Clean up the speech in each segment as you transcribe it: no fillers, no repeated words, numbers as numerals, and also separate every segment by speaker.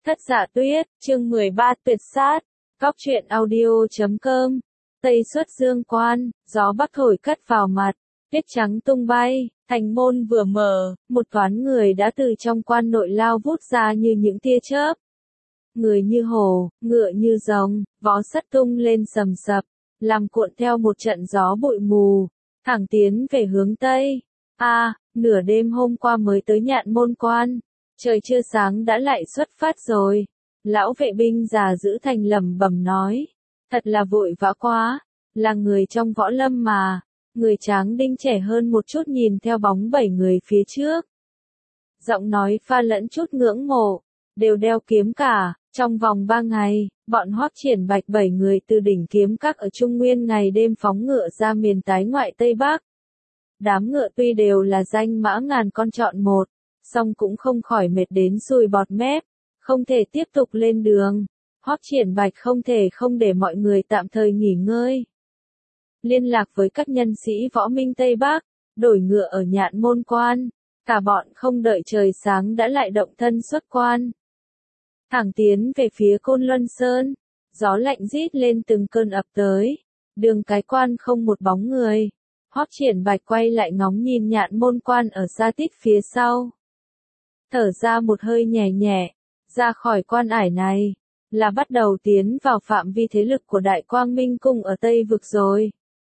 Speaker 1: Thất Dạ Tuyết, chương 13 tuyệt sát. Cóc truyện audio.com. Tây xuất dương quan, gió bắc thổi cất vào mặt, tuyết trắng tung bay, thành môn vừa mở, một toán người đã từ trong quan nội lao vút ra như những tia chớp. Người như hổ, ngựa như rồng, vó sắt tung lên sầm sập, làm cuộn theo một trận gió bụi mù, thẳng tiến về hướng Tây. Nửa đêm hôm qua mới tới Nhạn Môn Quan, trời chưa sáng đã lại xuất phát rồi. Lão vệ binh già giữ thành lẩm bẩm nói, thật là vội vã quá, là người trong võ lâm mà. Người tráng đinh trẻ hơn một chút nhìn theo bóng 7 người phía trước. Giọng nói pha lẫn chút ngưỡng mộ, đều đeo kiếm cả. Trong vòng 3 ngày, bọn Hoắc Triển Bạch 7 người từ đỉnh kiếm các ở Trung Nguyên ngày đêm phóng ngựa ra miền Tái ngoại Tây Bắc. Đám ngựa tuy đều là danh mã ngàn con chọn một, song cũng không khỏi mệt đến sùi bọt mép, không thể tiếp tục lên đường. Hoắc Triển Bạch không thể không để mọi người tạm thời nghỉ ngơi. Liên lạc với các nhân sĩ võ minh Tây Bắc, đổi ngựa ở Nhạn Môn Quan, cả bọn không đợi trời sáng đã lại động thân xuất quan. Thẳng tiến về phía Côn Luân Sơn, gió lạnh rít lên từng cơn ập tới, đường cái quan không một bóng người. Hoắc Triển Bạch quay lại ngóng nhìn Nhạn Môn Quan ở xa tít phía sau. Thở ra một hơi nhẹ nhẹ, ra khỏi quan ải này, là bắt đầu tiến vào phạm vi thế lực của Đại Quang Minh Cung ở Tây Vực rồi.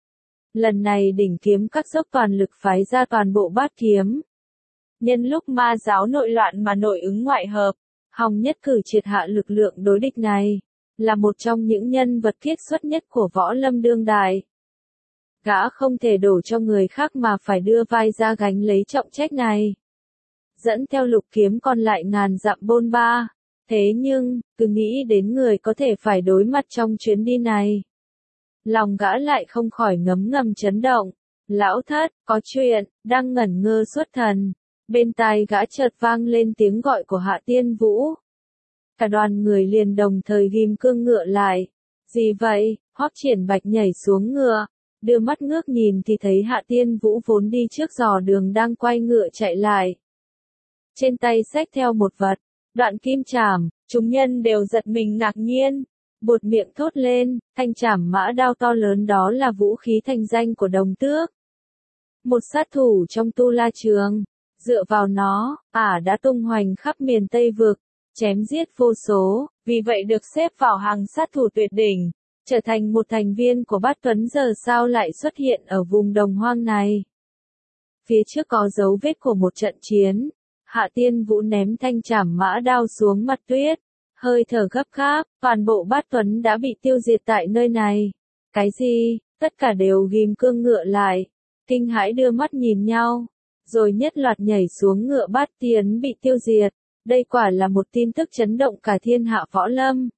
Speaker 1: Lần này đỉnh kiếm các dốc toàn lực phái ra toàn bộ bát kiếm. Nhân lúc ma giáo nội loạn mà nội ứng ngoại hợp, hòng nhất cử triệt hạ lực lượng đối địch này, là một trong những nhân vật kiệt xuất nhất của võ lâm đương đại. Gã không thể đổ cho người khác mà phải đưa vai ra gánh lấy trọng trách này. Dẫn theo lục kiếm còn lại ngàn dặm bôn ba, thế nhưng, cứ nghĩ đến người có thể phải đối mặt trong chuyến đi này. Lòng gã lại không khỏi ngấm ngầm chấn động. Lão thất, có chuyện, đang ngẩn ngơ xuất thần. Bên tai gã chợt vang lên tiếng gọi của Hạ Tiên Vũ. Cả đoàn người liền đồng thời ghim cương ngựa lại. Gì vậy? Hoắc Triển Bạch nhảy xuống ngựa, đưa mắt ngước nhìn thì thấy Hạ Tiên Vũ vốn đi trước dò đường đang quay ngựa chạy lại. Trên tay xách theo một vật, đoạn kim trảm, chúng nhân đều giật mình ngạc nhiên, buột miệng thốt lên, thanh trảm mã đao to lớn đó là vũ khí thành danh của Đồng Tước. Một sát thủ trong Tu La Trường, dựa vào nó, đã tung hoành khắp miền Tây Vực, chém giết vô số, vì vậy được xếp vào hàng sát thủ tuyệt đỉnh, trở thành một thành viên của Bát Tuấn. Giờ sao lại xuất hiện ở vùng đồng hoang này? Phía trước có dấu vết của một trận chiến. Hạ Tiên Vũ ném thanh trảm mã đao xuống mặt tuyết, hơi thở gấp gáp, toàn bộ Bát Tuấn đã bị tiêu diệt tại nơi này. Cái gì? Tất cả đều ghim cương ngựa lại, kinh hãi đưa mắt nhìn nhau, rồi nhất loạt nhảy xuống ngựa. Bát Tiến bị tiêu diệt, đây quả là một tin tức chấn động cả thiên hạ võ lâm.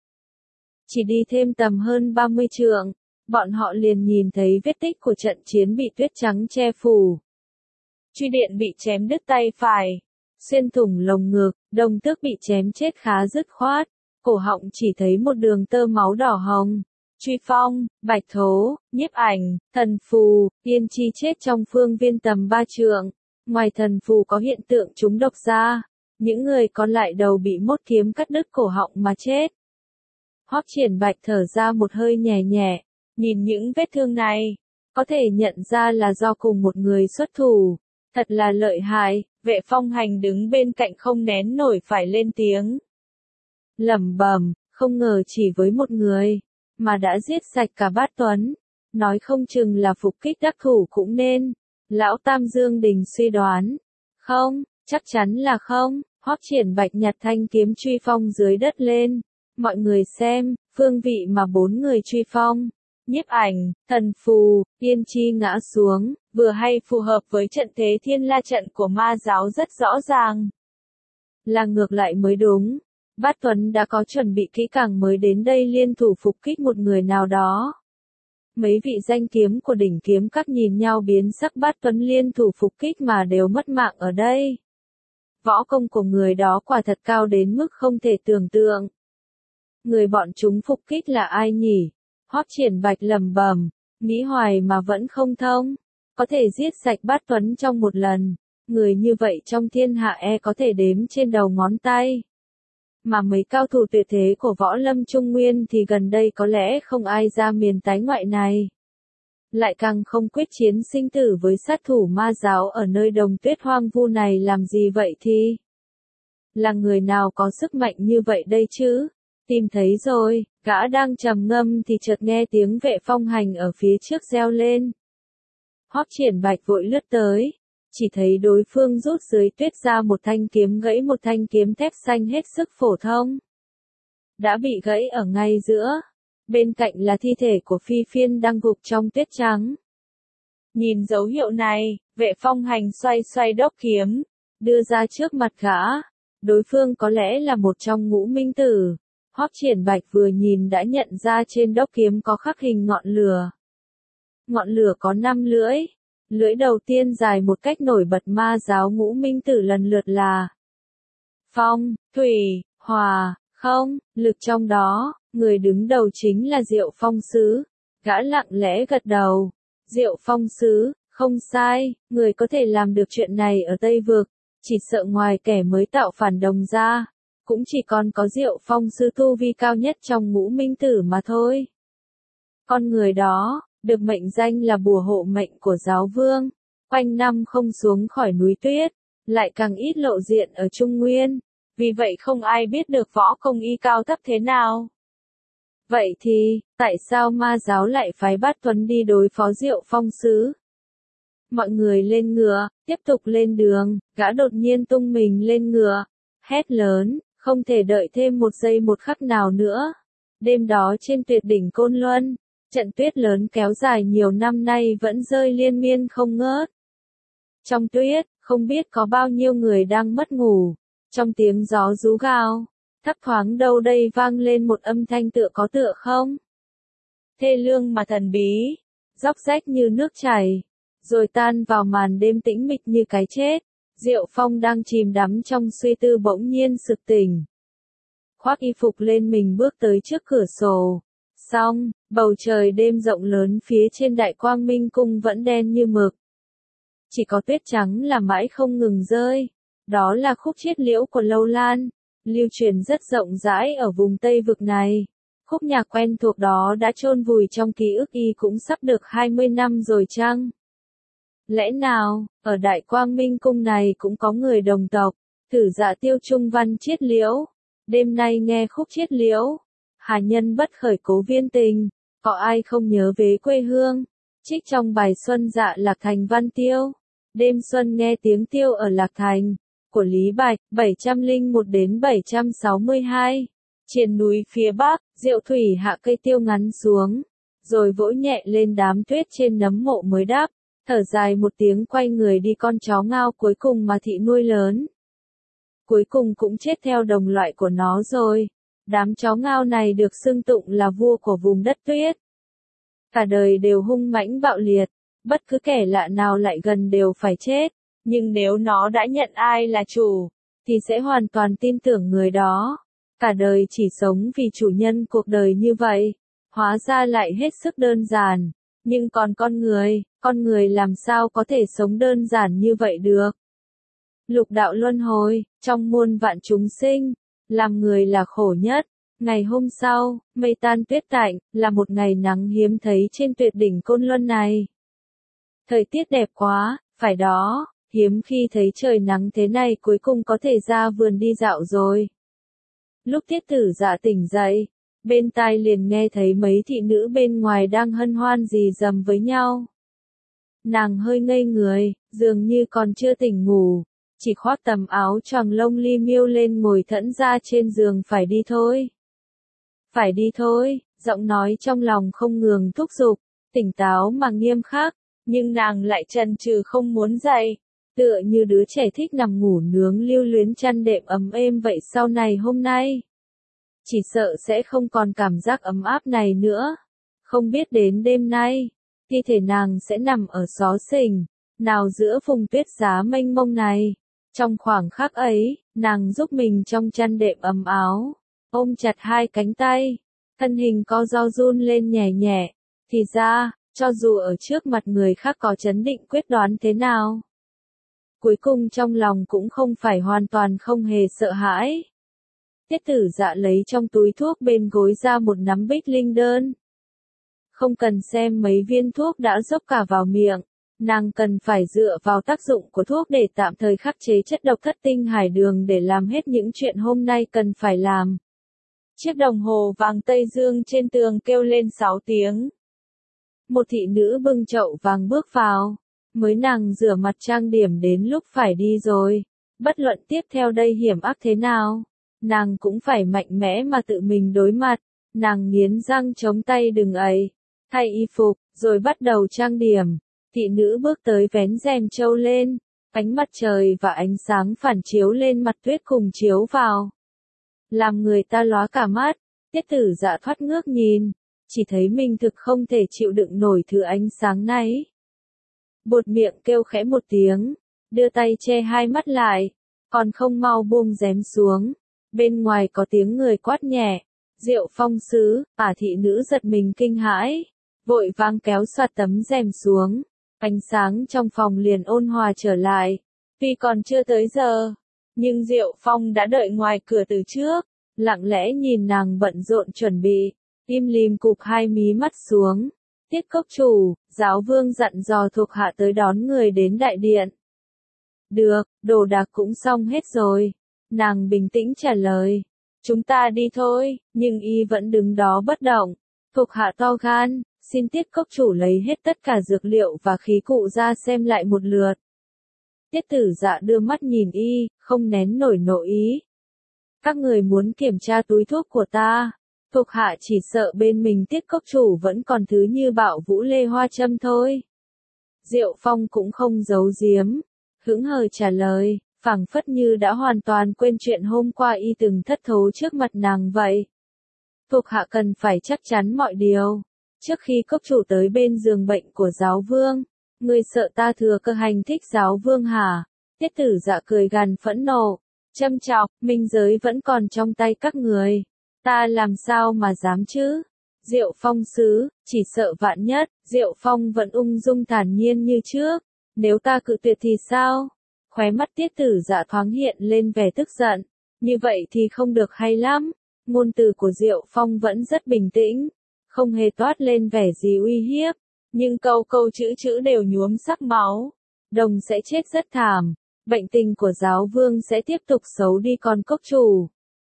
Speaker 1: Chỉ đi thêm tầm hơn 30 trượng, bọn họ liền nhìn thấy vết tích của trận chiến bị tuyết trắng che phủ. Truy Điện bị chém đứt tay phải, xuyên thủng lồng ngực, Đồng Tước bị chém chết khá dứt khoát, cổ họng chỉ thấy một đường tơ máu đỏ hồng. Truy Phong, Bạch Thố, Nhiếp Ảnh, Thần Phù, Tiên Chi chết trong phương viên tầm 3 trượng. Ngoài Thần Phù có hiện tượng trúng độc ra, những người còn lại đầu bị mốt kiếm cắt đứt cổ họng mà chết. Hoắc Triển Bạch thở ra một hơi nhẹ nhẹ, nhìn những vết thương này, có thể nhận ra là do cùng một người xuất thủ. Thật là lợi hại. Vệ Phong Hành đứng bên cạnh không nén nổi phải lên tiếng. Lẩm bẩm, không ngờ chỉ với một người, mà đã giết sạch cả Bát Tuấn. Nói không chừng là phục kích đắc thủ cũng nên. Lão Tam Dương Đình suy đoán. Không, chắc chắn là không. Hoắc Triển Bạch nhặt thanh kiếm truy phong dưới đất lên. Mọi người xem, phương vị mà 4 người truy phong, Nhiếp Ảnh, Thần Phù, Tiên Chi ngã xuống, vừa hay phù hợp với trận thế Thiên La trận của ma giáo rất rõ ràng. Là ngược lại mới đúng. Bát Tuấn đã có chuẩn bị kỹ càng mới đến đây liên thủ phục kích một người nào đó. Mấy vị danh kiếm của đỉnh kiếm các nhìn nhau biến sắc. Bát Tuấn liên thủ phục kích mà đều mất mạng ở đây. Võ công của người đó quả thật cao đến mức không thể tưởng tượng. Người bọn chúng phục kích là ai nhỉ? Hoắc Triển Bạch lẩm bẩm, nghĩ hoài mà vẫn không thông. Có thể giết sạch Bát Tuấn trong một lần, người như vậy trong thiên hạ có thể đếm trên đầu ngón tay. Mà mấy cao thủ tuyệt thế của võ lâm Trung Nguyên thì gần đây có lẽ không ai ra miền tái ngoại này. Lại càng không quyết chiến sinh tử với sát thủ ma giáo ở nơi đồng tuyết hoang vu này làm gì vậy thì? Là người nào có sức mạnh như vậy đây chứ? Tìm thấy rồi, gã đang trầm ngâm thì chợt nghe tiếng Vệ Phong Hành ở phía trước reo lên. Hoắc Triển Bạch vội lướt tới, chỉ thấy đối phương rút dưới tuyết ra một thanh kiếm gãy, một thanh kiếm thép xanh hết sức phổ thông. Đã bị gãy ở ngay giữa, bên cạnh là thi thể của Phi Phiên đang gục trong tuyết trắng. Nhìn dấu hiệu này, Vệ Phong Hành xoay xoay đốc kiếm, đưa ra trước mặt gã. Đối phương có lẽ là một trong ngũ minh tử. Hoắc Triển Bạch vừa nhìn đã nhận ra trên đốc kiếm có khắc hình ngọn lửa. Ngọn lửa có 5 lưỡi. Lưỡi đầu tiên dài một cách nổi bật ma giáo ngũ minh tử lần lượt là phong, thủy, hỏa, không, lực trong đó, người đứng đầu chính là Diệu Phong Sứ. Gã lặng lẽ gật đầu. Diệu Phong Sứ, không sai, người có thể làm được chuyện này ở Tây Vực, chỉ sợ ngoài kẻ mới tạo phản Đồng ra, cũng chỉ còn có Diệu Phong Sứ tu vi cao nhất trong ngũ minh tử mà thôi. Con người đó, được mệnh danh là bùa hộ mệnh của giáo vương, quanh năm không xuống khỏi núi tuyết, lại càng ít lộ diện ở Trung Nguyên, vì vậy không ai biết được võ công y cao thấp thế nào. Vậy thì, tại sao ma giáo lại phái Bát Tuấn đi đối phó Diệu Phong Sứ? Mọi người lên ngựa, tiếp tục lên đường, gã đột nhiên tung mình lên ngựa, hét lớn, không thể đợi thêm một giây một khắc nào nữa. Đêm đó trên tuyệt đỉnh Côn Luân, trận tuyết lớn kéo dài nhiều năm nay vẫn rơi liên miên không ngớt. Trong tuyết, không biết có bao nhiêu người đang mất ngủ, trong tiếng gió rú gào, thấp thoáng đâu đây vang lên một âm thanh tựa có tựa không. Thê lương mà thần bí, róc rách như nước chảy, rồi tan vào màn đêm tĩnh mịch như cái chết. Diệu Phong đang chìm đắm trong suy tư bỗng nhiên sực tỉnh. Khoác y phục lên mình bước tới trước cửa sổ. Xong, bầu trời đêm rộng lớn phía trên Đại Quang Minh Cung vẫn đen như mực. Chỉ có tuyết trắng là mãi không ngừng rơi. Đó là khúc chiết liễu của Lâu Lan, lưu truyền rất rộng rãi ở vùng Tây Vực này. Khúc nhạc quen thuộc đó đã chôn vùi trong ký ức y cũng sắp được 20 năm rồi chăng? Lẽ nào, ở Đại Quang Minh Cung này cũng có người đồng tộc, thử dạ tiêu trung văn chiết liễu. Đêm nay nghe khúc chiết liễu, hà nhân bất khởi cố viên tình, có ai không nhớ về quê hương? Trích trong bài Xuân Dạ Lạc Thành Văn Tiêu. Đêm xuân nghe tiếng tiêu ở Lạc Thành, của Lý Bạch, 701 đến 762. Trên núi phía bắc, Diệu Thủy hạ cây tiêu ngắn xuống, rồi vỗ nhẹ lên đám tuyết trên nấm mộ mới đắp, thở dài một tiếng quay người đi. Con chó ngao cuối cùng mà thị nuôi lớn, cuối cùng cũng chết theo đồng loại của nó rồi. Đám chó ngao này được xưng tụng là vua của vùng đất tuyết. Cả đời đều hung mãnh bạo liệt, bất cứ kẻ lạ nào lại gần đều phải chết. Nhưng nếu nó đã nhận ai là chủ, thì sẽ hoàn toàn tin tưởng người đó. Cả đời chỉ sống vì chủ nhân cuộc đời như vậy, hóa ra lại hết sức đơn giản. Nhưng còn con người làm sao có thể sống đơn giản như vậy được? Lục đạo luân hồi, trong muôn vạn chúng sinh, làm người là khổ nhất. Ngày hôm sau, mây tan tuyết tạnh, là một ngày nắng hiếm thấy trên tuyệt đỉnh Côn Luân này. Thời tiết đẹp quá, phải đó, hiếm khi thấy trời nắng thế này cuối cùng có thể ra vườn đi dạo rồi. Lúc Tiết Tử Dạ tỉnh dậy, bên tai liền nghe thấy mấy thị nữ bên ngoài đang hân hoan rì rầm với nhau. Nàng hơi ngây người, dường như còn chưa tỉnh ngủ, chỉ khoác tầm áo choàng lông li miêu lên ngồi thẫn ra trên giường. Phải đi thôi. Phải đi thôi, giọng nói trong lòng không ngừng thúc giục, tỉnh táo mà nghiêm khắc, nhưng nàng lại chần chừ không muốn dậy, tựa như đứa trẻ thích nằm ngủ nướng lưu luyến chăn đệm ấm êm vậy. Sau này hôm nay, chỉ sợ sẽ không còn cảm giác ấm áp này nữa. Không biết đến đêm nay, thi thể nàng sẽ nằm ở xó xỉnh nào giữa vùng tuyết giá mênh mông này. Trong khoảng khắc ấy, nàng giúp mình trong chăn đệm ấm áo, ôm chặt hai cánh tay, thân hình co ro run lên nhẹ nhẹ. Thì ra, cho dù ở trước mặt người khác có chấn định quyết đoán thế nào, cuối cùng trong lòng cũng không phải hoàn toàn không hề sợ hãi. Tiết Tử Dạ lấy trong túi thuốc bên gối ra một nắm bích linh đơn. Không cần xem mấy viên thuốc đã dốc cả vào miệng, nàng cần phải dựa vào tác dụng của thuốc để tạm thời khắc chế chất độc thất tinh hải đường để làm hết những chuyện hôm nay cần phải làm. Chiếc đồng hồ vàng Tây Dương trên tường kêu lên 6 tiếng. Một thị nữ bưng chậu vàng bước vào. Mới nàng rửa mặt trang điểm đến lúc phải đi rồi. Bất luận tiếp theo đây hiểm ác thế nào, nàng cũng phải mạnh mẽ mà tự mình đối mặt. Nàng nghiến răng chống tay đừng ấy. Thay y phục, rồi bắt đầu trang điểm. Thị nữ bước tới vén rèm trâu lên. Ánh mặt trời và ánh sáng phản chiếu lên mặt tuyết cùng chiếu vào. Làm người ta lóa cả mắt. Tiết Tử Dạ thoát ngước nhìn. Chỉ thấy mình thực không thể chịu đựng nổi thứ ánh sáng này. Buột miệng kêu khẽ một tiếng. Đưa tay che hai mắt lại. Còn không mau buông rèm xuống. Bên ngoài có tiếng người quát nhẹ. Diệu Phong sứ, thị nữ giật mình kinh hãi. Vội vàng kéo soạt tấm rèm xuống. Ánh sáng trong phòng liền ôn hòa trở lại. Tuy còn chưa tới giờ, nhưng Diệu Phong đã đợi ngoài cửa từ trước, lặng lẽ nhìn nàng bận rộn chuẩn bị, im lìm cụp hai mí mắt xuống. Tiết cốc chủ, giáo vương dặn dò thuộc hạ tới đón người đến đại điện. Được, đồ đạc cũng xong hết rồi. Nàng bình tĩnh trả lời. Chúng ta đi thôi, nhưng y vẫn đứng đó bất động. Thuộc hạ to gan, xin Tiết cốc chủ lấy hết tất cả dược liệu và khí cụ ra xem lại một lượt. Tiết Tử Dạ đưa mắt nhìn y, không nén nổi nộ ý. Các người muốn kiểm tra túi thuốc của ta. Thuộc hạ chỉ sợ bên mình Tiết cốc chủ vẫn còn thứ như bạo vũ lê hoa châm thôi. Diệu Phong cũng không giấu giếm, hững hờ trả lời, phảng phất như đã hoàn toàn quên chuyện hôm qua y từng thất thố trước mặt nàng vậy. Thuộc hạ cần phải chắc chắn mọi điều. Trước khi cốc chủ tới bên giường bệnh của giáo vương, người sợ ta thừa cơ hành thích giáo vương hả? Tiết Tử Dạ cười gằn phẫn nộ, châm chọc, minh giới vẫn còn trong tay các người. Ta làm sao mà dám chứ? Diệu Phong sứ, chỉ sợ vạn nhất. Diệu Phong vẫn ung dung thản nhiên như trước. Nếu ta cự tuyệt thì sao? Khóe mắt Tiết Tử Dạ thoáng hiện lên vẻ tức giận. Như vậy thì không được hay lắm. Ngôn từ của Diệu Phong vẫn rất bình tĩnh, không hề toát lên vẻ gì uy hiếp, nhưng câu câu chữ đều nhuốm sắc máu. Đồng sẽ chết rất thảm, bệnh tình của giáo vương sẽ tiếp tục xấu đi, còn cốc chủ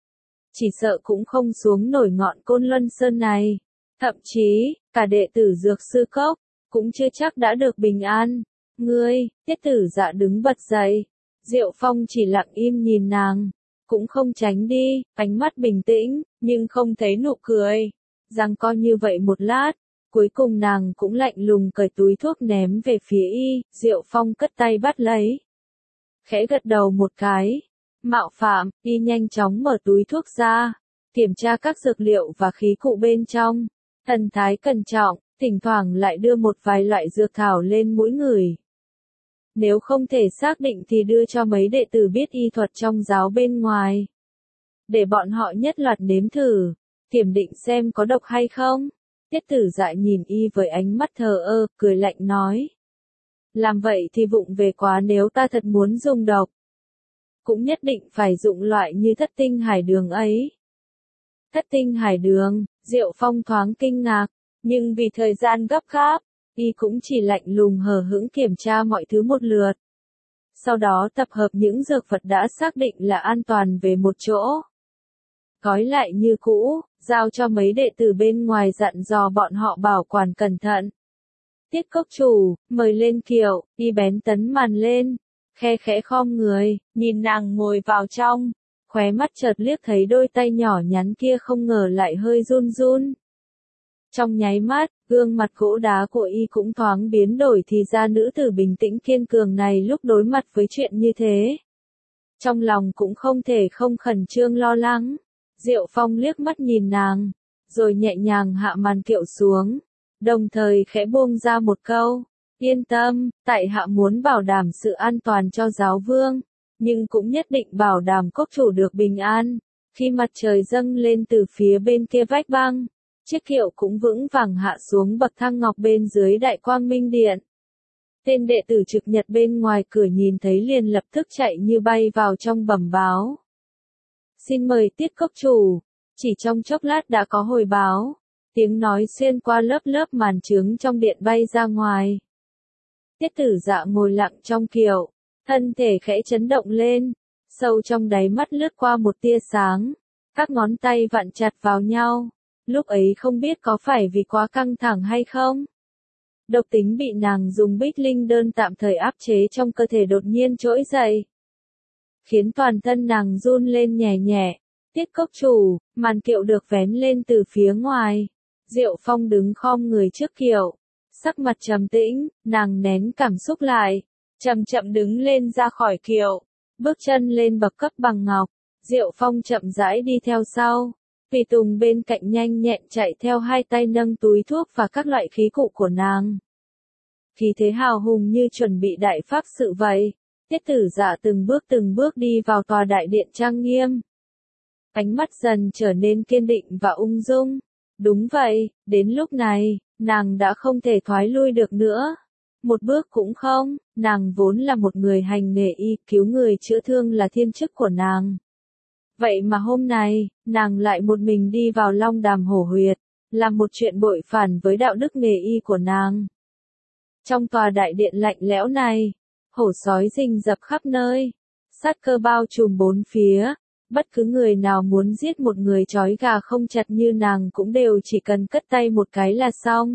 Speaker 1: chỉ sợ cũng không xuống nổi ngọn Côn Luân Sơn này. Thậm chí, cả đệ tử dược sư cốc cũng chưa chắc đã được bình an. Ngươi, Tiết Tử Dạ đứng bật dậy. Diệu Phong chỉ lặng im nhìn nàng, cũng không tránh đi, ánh mắt bình tĩnh, nhưng không thấy nụ cười. Giằng co như vậy một lát, cuối cùng nàng cũng lạnh lùng cởi túi thuốc ném về phía y. Diệu Phong cất tay bắt lấy, khẽ gật đầu một cái. Mạo phạm, y nhanh chóng mở túi thuốc ra, kiểm tra các dược liệu và khí cụ bên trong. Thần thái cẩn trọng, thỉnh thoảng lại đưa một vài loại dược thảo lên mũi người. Nếu không thể xác định thì đưa cho mấy đệ tử biết y thuật trong giáo bên ngoài, để bọn họ nhất loạt nếm thử, kiểm định xem có độc hay không. Tiết Tử Dạ nhìn y với ánh mắt thờ ơ, cười lạnh nói. Làm vậy thì vụng về quá, nếu ta thật muốn dùng độc, cũng nhất định phải dụng loại như thất tinh hải đường ấy. Thất tinh hải đường, Diệu Phong thoáng kinh ngạc, nhưng vì thời gian gấp gáp, y cũng chỉ lạnh lùng hờ hững kiểm tra mọi thứ một lượt. Sau đó tập hợp những dược vật đã xác định là an toàn về một chỗ, gói lại như cũ, giao cho mấy đệ tử bên ngoài, dặn dò bọn họ bảo quản cẩn thận. Tiết cốc chủ, mời lên kiệu, y bén tấn màn lên, khe khẽ khom người, nhìn nàng ngồi vào trong, khóe mắt chợt liếc thấy đôi tay nhỏ nhắn kia, không ngờ lại hơi run run. Trong nháy mắt, gương mặt gỗ đá của y cũng thoáng biến đổi, thì ra nữ tử bình tĩnh kiên cường này lúc đối mặt với chuyện như thế, trong lòng cũng không thể không khẩn trương lo lắng. Diệu Phong liếc mắt nhìn nàng, rồi nhẹ nhàng hạ màn kiệu xuống, đồng thời khẽ buông ra một câu, yên tâm, tại hạ muốn bảo đảm sự an toàn cho giáo vương, nhưng cũng nhất định bảo đảm cốc chủ được bình an. Khi mặt trời dâng lên từ phía bên kia vách băng, chiếc kiệu cũng vững vàng hạ xuống bậc thang ngọc bên dưới Đại Quang Minh Điện. Tên đệ tử trực nhật bên ngoài cửa nhìn thấy liền lập tức chạy như bay vào trong bẩm báo. Xin mời Tiết cốc chủ. Chỉ trong chốc lát đã có hồi báo. Tiếng nói xuyên qua lớp lớp màn trướng trong điện bay ra ngoài. Tiết Tử Dạ ngồi lặng trong kiệu, thân thể khẽ chấn động lên, sâu trong đáy mắt lướt qua một tia sáng, các ngón tay vặn chặt vào nhau, lúc ấy không biết có phải vì quá căng thẳng hay không. Độc tính bị nàng dùng bích linh đơn tạm thời áp chế trong cơ thể đột nhiên trỗi dậy, khiến toàn thân nàng run lên nhẹ nhẹ. Tiết cốc chủ, màn kiệu được vén lên từ phía ngoài, Diệu Phong đứng khom người trước kiệu, sắc mặt trầm tĩnh, nàng nén cảm xúc lại, chậm chậm đứng lên ra khỏi kiệu, bước chân lên bậc cấp bằng ngọc. Diệu Phong chậm rãi đi theo sau, tùy tùng bên cạnh nhanh nhẹn chạy theo, hai tay nâng túi thuốc và các loại khí cụ của nàng. Khí thế hào hùng như chuẩn bị đại pháp sự vậy. Tiết Tử Dạ từng bước đi vào tòa đại điện trang nghiêm. Ánh mắt dần trở nên kiên định và ung dung. Đúng vậy, đến lúc này, nàng đã không thể thoái lui được nữa. Một bước cũng không, nàng vốn là một người hành nghề y, cứu người chữa thương là thiên chức của nàng. Vậy mà hôm nay, nàng lại một mình đi vào Long Đàm Hổ Huyệt, làm một chuyện bội phản với đạo đức nghề y của nàng. Trong tòa đại điện lạnh lẽo này, hổ sói rình rập khắp nơi, sát cơ bao trùm bốn phía, bất cứ người nào muốn giết một người trói gà không chặt như nàng cũng đều chỉ cần cất tay một cái là xong.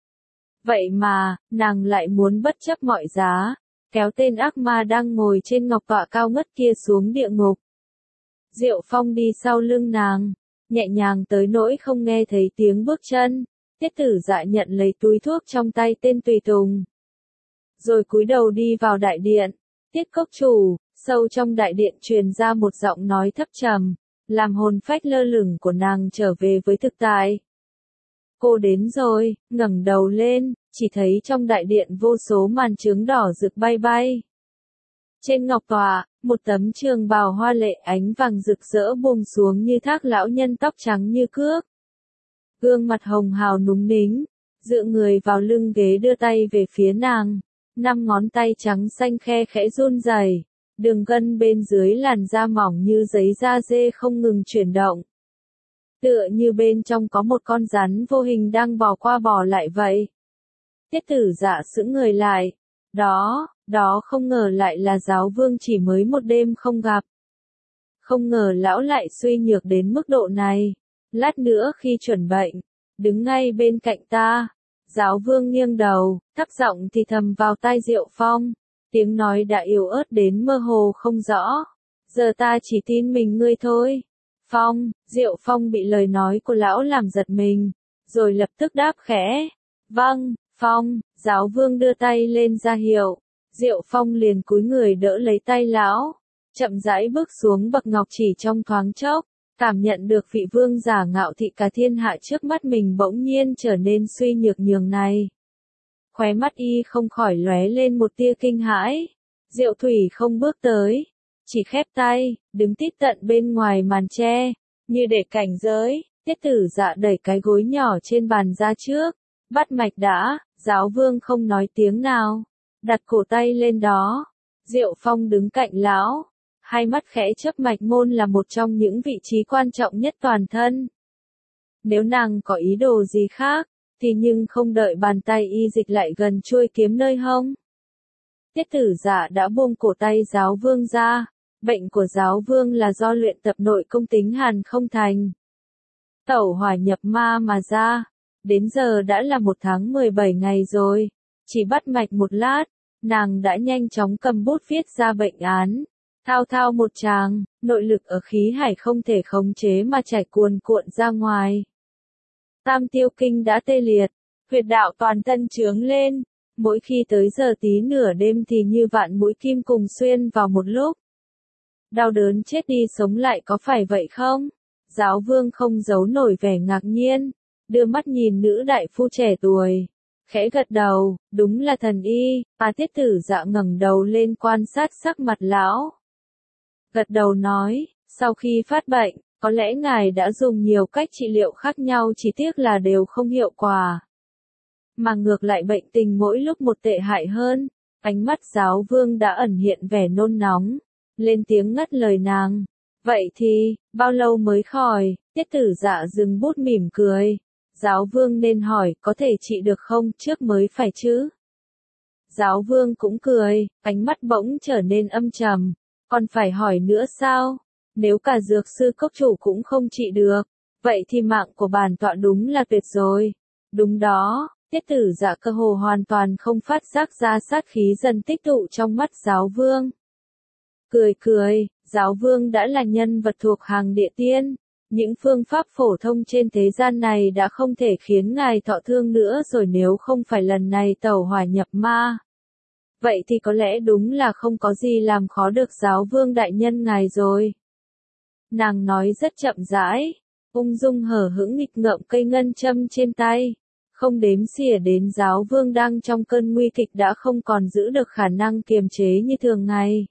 Speaker 1: Vậy mà, nàng lại muốn bất chấp mọi giá, kéo tên ác ma đang ngồi trên ngọc tọa cao ngất kia xuống địa ngục. Diệu Phong đi sau lưng nàng, nhẹ nhàng tới nỗi không nghe thấy tiếng bước chân. Tiết Tử Dạ nhận lấy túi thuốc trong tay tên tùy tùng, rồi cúi đầu đi vào đại điện. Tiết cốc chủ, sâu trong đại điện truyền ra một giọng nói thấp trầm, làm hồn phách lơ lửng của nàng trở về với thực tại. Cô đến rồi, ngẩng đầu lên, chỉ thấy trong đại điện vô số màn trướng đỏ rực bay bay. Trên ngọc tọa, một tấm trường bào hoa lệ ánh vàng rực rỡ buông xuống như thác lão nhân tóc trắng như cước. Gương mặt hồng hào núng nính, dựa người vào lưng ghế đưa tay về phía nàng, 5 ngón tay trắng xanh khe khẽ run rẩy, đường gân bên dưới làn da mỏng như giấy da dê không ngừng chuyển động. Tựa như bên trong có một con rắn vô hình đang bò qua bò lại vậy. Tiết Tử Dạ sững người lại, đó không ngờ lại là giáo vương chỉ mới một đêm không gặp. Không ngờ lão lại suy nhược đến mức độ này. Lát nữa khi chuẩn bệnh, đứng ngay bên cạnh ta. Giáo vương nghiêng đầu, thấp giọng thì thầm vào tai Diệu Phong. Tiếng nói đã yếu ớt đến mơ hồ không rõ. Giờ ta chỉ tin mình ngươi thôi. Phong, Diệu Phong bị lời nói của lão làm giật mình, rồi lập tức đáp khẽ. Vâng, Phong, giáo vương đưa tay lên ra hiệu. Diệu Phong liền cúi người đỡ lấy tay lão, chậm rãi bước xuống bậc ngọc. Chỉ trong thoáng chốc, cảm nhận được vị vương giả ngạo thị cả thiên hạ trước mắt mình bỗng nhiên trở nên suy nhược nhường này. Khóe mắt y không khỏi lóe lên một tia kinh hãi. Diệu Thủy không bước tới, chỉ khép tay, đứng tít tận bên ngoài màn tre, như để cảnh giới. Tiết Tử Dạ đẩy cái gối nhỏ trên bàn ra trước, bắt mạch đã. Giáo vương không nói tiếng nào, đặt cổ tay lên đó. Diệu Phong đứng cạnh lão, hai mắt khẽ chớp. Mạch môn là một trong những vị trí quan trọng nhất toàn thân. Nếu nàng có ý đồ gì khác, thì nhưng không đợi bàn tay y dịch lại gần chuôi kiếm nơi hông. Tiết Tử Dạ đã buông cổ tay giáo vương ra. Bệnh của giáo vương là do luyện tập nội công tính hàn không thành. Tẩu hỏa nhập ma mà ra. Đến giờ đã là 1 tháng 17 ngày rồi. Chỉ bắt mạch một lát, nàng đã nhanh chóng cầm bút viết ra bệnh án. Thao thao một tràng, nội lực ở khí hải không thể khống chế mà chảy cuồn cuộn ra ngoài. Tam tiêu kinh đã tê liệt, huyệt đạo toàn thân chướng lên. Mỗi khi tới giờ tí nửa đêm thì như vạn mũi kim cùng xuyên vào một lúc. Đau đớn chết đi sống lại có phải vậy không? Giáo vương không giấu nổi vẻ ngạc nhiên, đưa mắt nhìn nữ đại phu trẻ tuổi, khẽ gật đầu, đúng là thần y. Tiết Tử Dạ ngẩng đầu lên quan sát sắc mặt lão. Gật đầu nói, sau khi phát bệnh, có lẽ ngài đã dùng nhiều cách trị liệu khác nhau, chỉ tiếc là đều không hiệu quả. Mà ngược lại bệnh tình mỗi lúc một tệ hại hơn. Ánh mắt giáo vương đã ẩn hiện vẻ nôn nóng, lên tiếng ngắt lời nàng. Vậy thì, bao lâu mới khỏi? Tiết tử dạ dừng bút mỉm cười. Giáo vương nên hỏi, có thể trị được không, trước mới phải chứ? Giáo vương cũng cười, ánh mắt bỗng trở nên âm trầm. Còn phải hỏi nữa sao? Nếu cả dược sư cốc chủ cũng không trị được, vậy thì mạng của bản tọa đúng là tuyệt rồi. Đúng đó, tiết tử dạ cơ hồ hoàn toàn không phát giác ra sát khí dần tích tụ trong mắt giáo vương. Cười cười, giáo vương đã là nhân vật thuộc hàng địa tiên. Những phương pháp phổ thông trên thế gian này đã không thể khiến ngài thọ thương nữa rồi, nếu không phải lần này tẩu hỏa nhập ma. Vậy thì có lẽ đúng là không có gì làm khó được giáo vương đại nhân ngài rồi. Nàng nói rất chậm rãi, ung dung hở hững nghịch ngợm cây ngân châm trên tay. Không đếm xỉa đến giáo vương đang trong cơn nguy kịch đã không còn giữ được khả năng kiềm chế như thường ngày.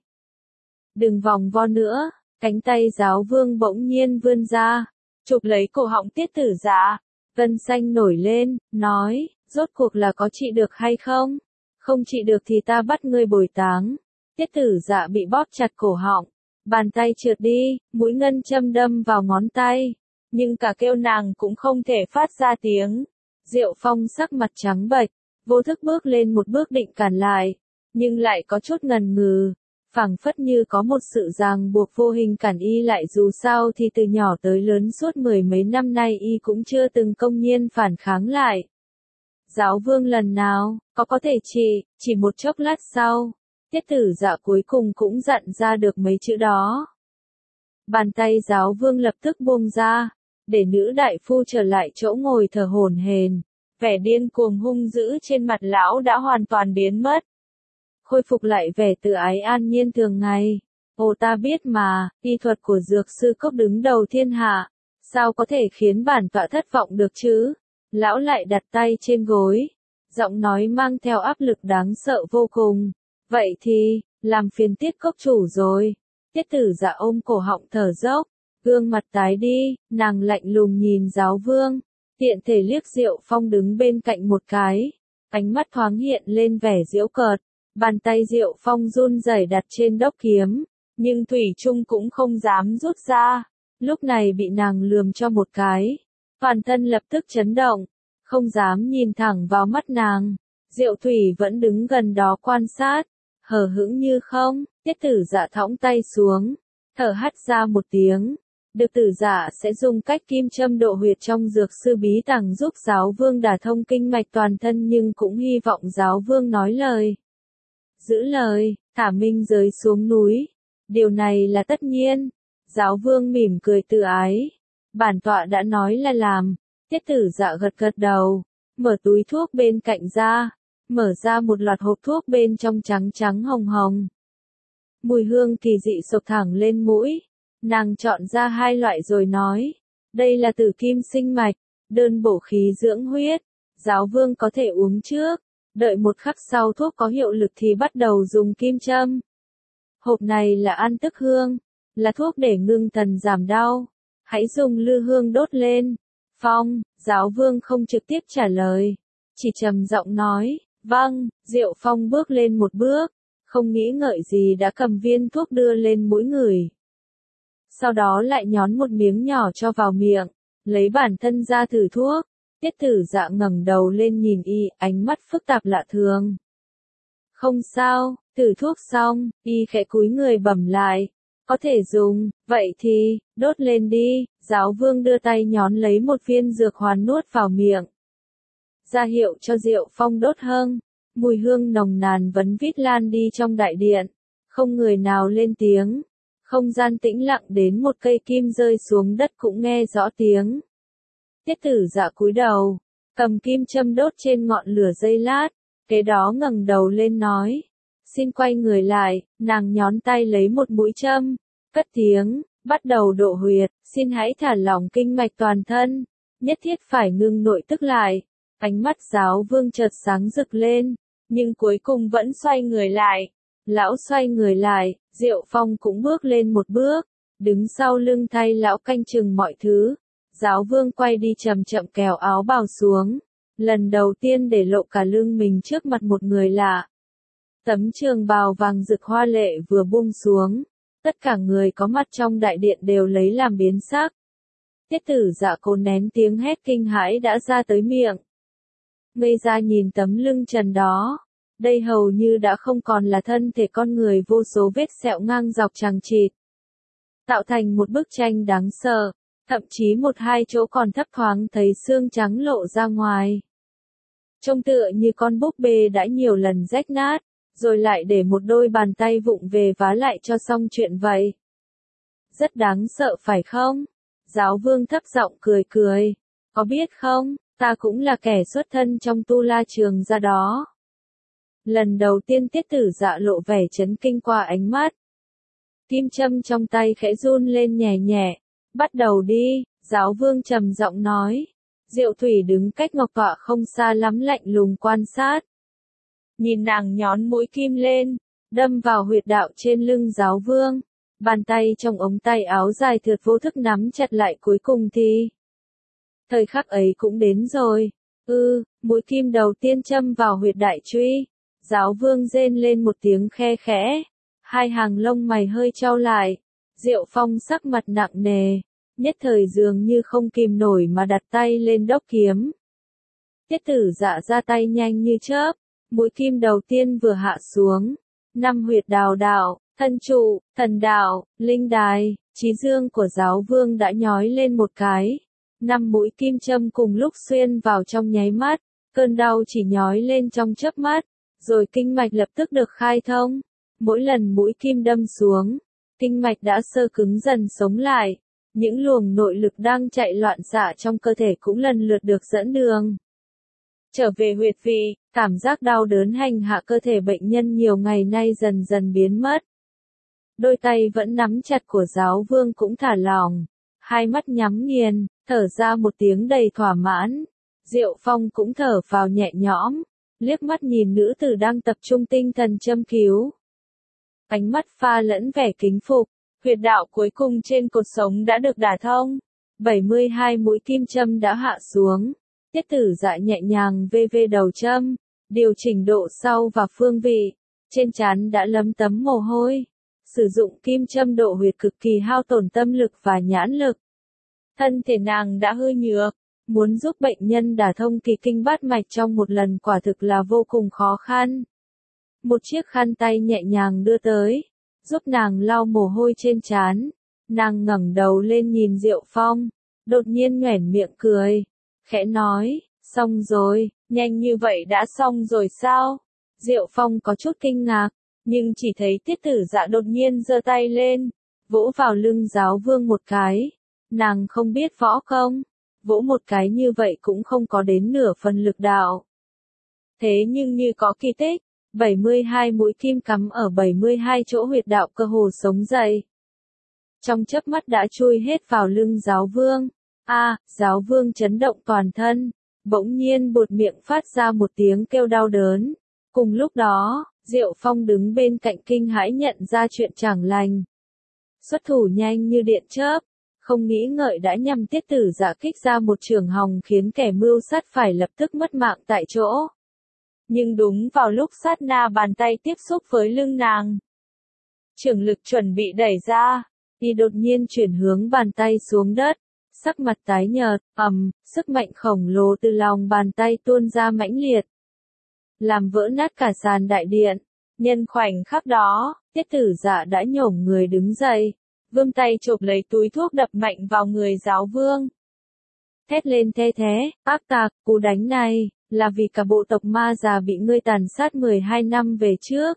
Speaker 1: Đừng vòng vo nữa, cánh tay giáo vương bỗng nhiên vươn ra, chụp lấy cổ họng tiết tử dạ. Gân xanh nổi lên, nói, rốt cuộc là có trị được hay không? Không trị được thì ta bắt ngươi bồi táng. Tiết tử dạ bị bóp chặt cổ họng, bàn tay trượt đi, mũi ngân châm đâm vào ngón tay. Nhưng cả kêu nàng cũng không thể phát ra tiếng. Diệu Phong sắc mặt trắng bệch, vô thức bước lên một bước định cản lại, nhưng lại có chút ngần ngừ. Phảng phất như có một sự ràng buộc vô hình cản y lại, dù sao thì từ nhỏ tới lớn suốt mười mấy năm nay y cũng chưa từng công nhiên phản kháng lại. Giáo vương lần nào, có thể chỉ một chốc lát sau, tiết tử dạ cuối cùng cũng dặn ra được mấy chữ đó. Bàn tay giáo vương lập tức buông ra, để nữ đại phu trở lại chỗ ngồi thở hổn hển, vẻ điên cuồng hung dữ trên mặt lão đã hoàn toàn biến mất. Khôi phục lại vẻ tự ái an nhiên thường ngày. Ồ, ta biết mà, y thuật của dược sư cốc đứng đầu thiên hạ, sao có thể khiến bản tọa thất vọng được chứ? Lão lại đặt tay trên gối, giọng nói mang theo áp lực đáng sợ vô cùng. Vậy thì, làm phiền tiết cốc chủ rồi. Tiết tử dạ ôm cổ họng thở dốc, gương mặt tái đi, nàng lạnh lùng nhìn giáo vương, tiện thể liếc Diệu Phong đứng bên cạnh một cái, ánh mắt thoáng hiện lên vẻ giễu cợt. Bàn tay Diệu Phong run rẩy đặt trên đốc kiếm, nhưng thủy chung cũng không dám rút ra. Lúc này bị nàng lườm cho một cái, toàn thân lập tức chấn động, không dám nhìn thẳng vào mắt nàng. Diệu Thủy vẫn đứng gần đó quan sát, hờ hững như không. Tiết tử dạ thõng tay xuống, thở hắt ra một tiếng. Được tử dạ sẽ dùng cách kim châm độ huyệt trong dược sư bí tàng giúp giáo vương đả thông kinh mạch toàn thân, nhưng cũng hy vọng giáo vương nói lời. Giữ lời, thả minh giới xuống núi. Điều này là tất nhiên. Giáo vương mỉm cười tự ái. Bản tọa đã nói là làm. Tiết tử dạ gật gật đầu, mở túi thuốc bên cạnh ra, mở ra một loạt hộp thuốc bên trong trắng trắng hồng hồng. Mùi hương kỳ dị sộc thẳng lên mũi. Nàng chọn ra hai loại rồi nói, đây là tử kim sinh mạch, đơn bổ khí dưỡng huyết. Giáo vương có thể uống trước, đợi một khắc sau thuốc có hiệu lực thì bắt đầu dùng kim châm. Hộp này là an tức hương, là thuốc để ngưng thần giảm đau. Hãy dùng lư hương đốt lên. Phong, giáo vương không trực tiếp trả lời, chỉ trầm giọng nói, vâng. Diệu Phong bước lên một bước, không nghĩ ngợi gì đã cầm viên thuốc đưa lên mũi người. Sau đó lại nhón một miếng nhỏ cho vào miệng, lấy bản thân ra thử thuốc. Tiết tử dạ ngẩng đầu lên nhìn y, ánh mắt phức tạp lạ thường. Không sao, thử thuốc xong, y khẽ cúi người bẩm lại. Có thể dùng, vậy thì, đốt lên đi. Giáo vương đưa tay nhón lấy một viên dược hoàn nuốt vào miệng. Ra hiệu cho Diệu Phong đốt hương. Mùi hương nồng nàn vấn vít lan đi trong đại điện. Không người nào lên tiếng. Không gian tĩnh lặng đến một cây kim rơi xuống đất cũng nghe rõ tiếng. Tiết tử dạ cúi đầu, cầm kim châm đốt trên ngọn lửa giây lát, kế đó ngẩng đầu lên nói. Xin quay người lại, nàng nhón tay lấy một mũi châm, cất tiếng, bắt đầu độ huyệt, xin hãy thả lỏng kinh mạch toàn thân, nhất thiết phải ngưng nội tức lại. Ánh mắt giáo vương chợt sáng rực lên, nhưng cuối cùng vẫn xoay người lại. Lão xoay người lại, Diệu Phong cũng bước lên một bước, đứng sau lưng thay lão canh chừng mọi thứ. Giáo vương quay đi chậm chậm kéo áo bào xuống, lần đầu tiên để lộ cả lưng mình trước mặt một người lạ. Tấm trường bào vàng rực hoa lệ vừa buông xuống, Tất cả người có mặt trong đại điện đều lấy làm biến sắc. Tiết tử dạ cố nén tiếng hét kinh hãi đã ra tới miệng. Ngây ra nhìn tấm lưng trần đó. Đây hầu như đã không còn là thân thể con người, vô số vết sẹo ngang dọc chằng chịt, tạo thành một bức tranh đáng sợ, thậm chí một hai chỗ còn thấp thoáng thấy xương trắng lộ ra ngoài. Trông tựa như con búp bê đã nhiều lần rách nát, rồi lại để một đôi bàn tay vụng về vá lại cho xong chuyện vậy. Rất đáng sợ phải không? Giáo vương thấp giọng cười cười. Có biết không, ta cũng là kẻ xuất thân trong Tu La Trường ra đó. Lần đầu tiên Tiết tử dạ lộ vẻ chấn kinh qua ánh mắt. Kim châm trong tay khẽ run lên nhẹ nhẹ. Bắt đầu đi, giáo vương trầm giọng nói. Diệu Thủy đứng cách ngọc tọa không xa lắm lạnh lùng quan sát. Nhìn nàng nhón mũi kim lên, đâm vào huyệt đạo trên lưng giáo vương. Bàn tay trong ống tay áo dài thượt vô thức nắm chặt lại, cuối cùng thì thời khắc ấy cũng đến rồi. Mũi kim đầu tiên châm vào huyệt đại truy. Giáo vương rên lên một tiếng khe khẽ. Hai hàng lông mày hơi chau lại. Diệu Phong sắc mặt nặng nề. Nhất thời dường như không kìm nổi mà đặt tay lên đốc kiếm. Tiết tử dạ ra tay nhanh như chớp. Mũi kim đầu tiên vừa hạ xuống. 5 huyệt đào đạo, thân trụ, thần đạo, linh đài, trí dương của giáo vương đã nhói lên một cái. 5 mũi kim châm cùng lúc xuyên vào trong nháy mắt. Cơn đau chỉ nhói lên trong chớp mắt. Rồi kinh mạch lập tức được khai thông. Mỗi lần mũi kim đâm xuống, kinh mạch đã sơ cứng dần sống lại. Những luồng nội lực đang chạy loạn xạ trong cơ thể cũng lần lượt được dẫn đường trở về huyệt vị. Cảm giác đau đớn hành hạ cơ thể bệnh nhân nhiều ngày nay dần dần biến mất. Đôi tay vẫn nắm chặt của giáo vương cũng thả lỏng. Hai mắt nhắm nghiền, thở ra một tiếng đầy thỏa mãn. Diệu Phong cũng thở vào nhẹ nhõm. Liếc mắt nhìn nữ tử đang tập trung tinh thần châm cứu. Ánh mắt pha lẫn vẻ kính phục. Huyệt đạo cuối cùng trên cột sống đã được đả thông. 72 mũi kim châm đã hạ xuống. Tiết tử dạ nhẹ nhàng vê đầu châm. Điều chỉnh độ sau và phương vị. Trên trán đã lấm tấm mồ hôi. Sử dụng kim châm độ huyệt cực kỳ hao tổn tâm lực và nhãn lực. Thân thể nàng đã hơi nhược. Muốn giúp bệnh nhân đả thông kỳ kinh bát mạch trong một lần quả thực là vô cùng khó khăn. Một chiếc khăn tay nhẹ nhàng đưa tới, giúp nàng lau mồ hôi trên trán. Nàng ngẩng đầu lên nhìn Diệu Phong, đột nhiên nhoẻn miệng cười, khẽ nói, xong rồi, nhanh như vậy đã xong rồi sao? Diệu Phong có chút kinh ngạc, nhưng chỉ thấy Tiết tử dạ đột nhiên giơ tay lên, vỗ vào lưng giáo vương một cái. Nàng không biết võ công, vỗ một cái như vậy cũng không có đến nửa phần lực đạo. Thế nhưng như có kỳ tích, 72 mũi kim cắm ở 72 chỗ huyệt đạo cơ hồ sống dậy. Trong chớp mắt đã chui hết vào lưng giáo vương. Giáo vương chấn động toàn thân, bỗng nhiên buột miệng phát ra một tiếng kêu đau đớn. Cùng lúc đó, Diệu Phong đứng bên cạnh kinh hãi nhận ra chuyện chẳng lành. Xuất thủ nhanh như điện chớp, không nghĩ ngợi đã nhằm Tiết tử dạ kích ra một trường hòng khiến kẻ mưu sát phải lập tức mất mạng tại chỗ. Nhưng đúng vào lúc sát na bàn tay tiếp xúc với lưng nàng, trường lực chuẩn bị đẩy ra, y đột nhiên chuyển hướng bàn tay xuống đất, sắc mặt tái nhợt, sức mạnh khổng lồ từ lòng bàn tay tuôn ra mãnh liệt, làm vỡ nát cả sàn đại điện. Nhân khoảnh khắc đó, Tiết tử dạ đã nhổm người đứng dậy, vươn tay chộp lấy túi thuốc đập mạnh vào người giáo vương. Thét lên the thế, ác tặc, cú đánh này, là vì cả bộ tộc ma già bị ngươi tàn sát 12 năm về trước.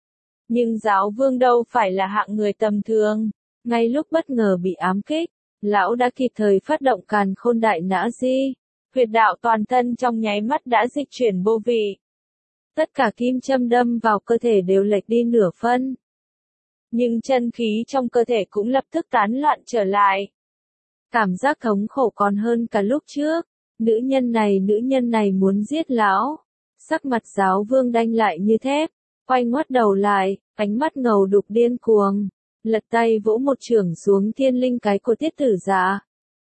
Speaker 1: Nhưng giáo vương đâu phải là hạng người tầm thường, ngay lúc bất ngờ bị ám kích, lão đã kịp thời phát động càn khôn đại nã di, huyệt đạo toàn thân trong nháy mắt đã dịch chuyển vô vị. Tất cả kim châm đâm vào cơ thể đều lệch đi nửa phân. Nhưng chân khí trong cơ thể cũng lập tức tán loạn trở lại. Cảm giác thống khổ còn hơn cả lúc trước. Nữ nhân này muốn giết lão. Sắc mặt giáo vương đanh lại như thép, quay ngoắt đầu lại, ánh mắt ngầu đục điên cuồng, lật tay vỗ một chưởng xuống thiên linh cái của Tiết tử dạ.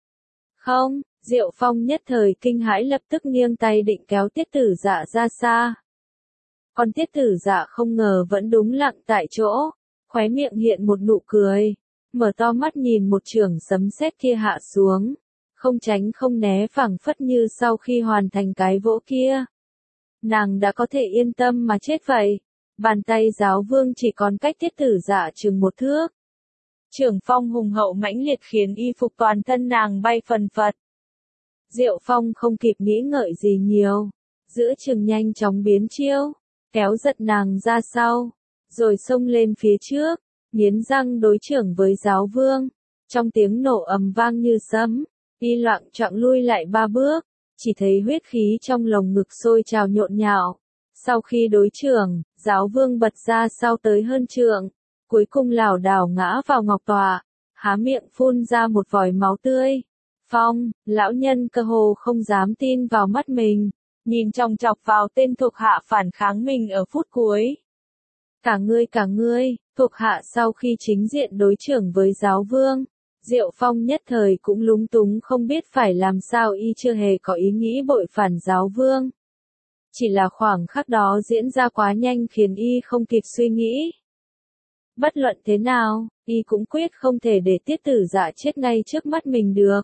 Speaker 1: Không, Diệu Phong nhất thời kinh hãi lập tức nghiêng tay định kéo Tiết tử dạ ra xa. Còn Tiết tử dạ không ngờ vẫn đúng lặng tại chỗ, khóe miệng hiện một nụ cười, mở to mắt nhìn một chưởng sấm sét kia hạ xuống, không tránh không né phảng phất như sau khi hoàn thành cái vỗ kia. Nàng đã có thể yên tâm mà chết vậy. Bàn tay giáo vương chỉ còn cách Tiết Tử Dạ chừng một thước. Chưởng phong hùng hậu mãnh liệt khiến y phục toàn thân nàng bay phần phật. Diệu Phong không kịp nghĩ ngợi gì nhiều, giữa chừng nhanh chóng biến chiêu, kéo giật nàng ra sau, rồi xông lên phía trước, nghiến răng đối chưởng với giáo vương. Trong tiếng nổ ầm vang như sấm, y loạng choạng lui lại 3 bước, chỉ thấy huyết khí trong lồng ngực sôi trào nhộn nhạo. Sau khi đối chưởng, giáo vương bật ra sau tới hơn trượng, cuối cùng lảo đảo ngã vào ngọc tọa, há miệng phun ra một vòi máu tươi. Phong, lão nhân cơ hồ không dám tin vào mắt mình, nhìn chòng chọc vào tên thuộc hạ phản kháng mình ở phút cuối. Cả ngươi, thuộc hạ sau khi chính diện đối chưởng với giáo vương, Diệu Phong nhất thời cũng lúng túng không biết phải làm sao, y chưa hề có ý nghĩ bội phản giáo vương. Chỉ là khoảng khắc đó diễn ra quá nhanh khiến y không kịp suy nghĩ. Bất luận thế nào, y cũng quyết không thể để Tiết Tử Dạ chết ngay trước mắt mình được.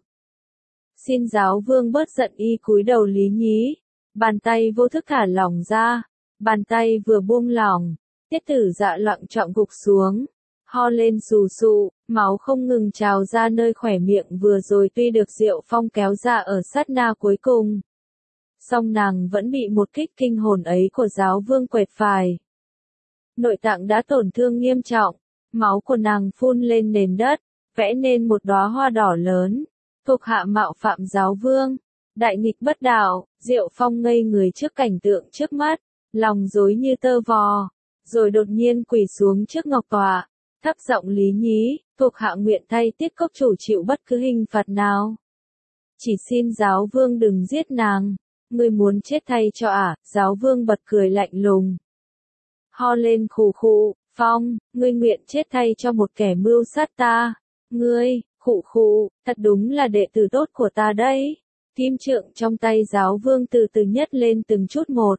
Speaker 1: Xin giáo vương bớt giận, y cúi đầu lý nhí, bàn tay vô thức thả lỏng ra, bàn tay vừa buông lỏng, Tiết Tử Dạ loạng choạng gục xuống, ho lên sù sụ, máu không ngừng trào ra nơi khóe miệng vừa rồi tuy được Diệu Phong kéo ra ở sát na cuối cùng. Song nàng vẫn bị một kích kinh hồn ấy của giáo vương quệt phải. Nội tạng đã tổn thương nghiêm trọng, máu của nàng phun lên nền đất, vẽ nên một đóa hoa đỏ lớn. Thuộc hạ mạo phạm giáo vương, đại nghịch bất đạo. Diệu Phong ngây người trước cảnh tượng trước mắt, lòng rối như tơ vò, rồi đột nhiên quỳ xuống trước ngọc tọa, thấp giọng lý nhí, thuộc hạ nguyện thay Tiết cốc chủ chịu bất cứ hình phạt nào. Chỉ xin giáo vương đừng giết nàng. Ngươi muốn chết thay cho ả? Giáo vương bật cười lạnh lùng. Ho lên khù khụ, Phong, ngươi nguyện chết thay cho một kẻ mưu sát ta. Ngươi, khụ khụ, thật đúng là đệ tử tốt của ta đấy. Kim trượng trong tay giáo vương từ từ nhấc lên từng chút một.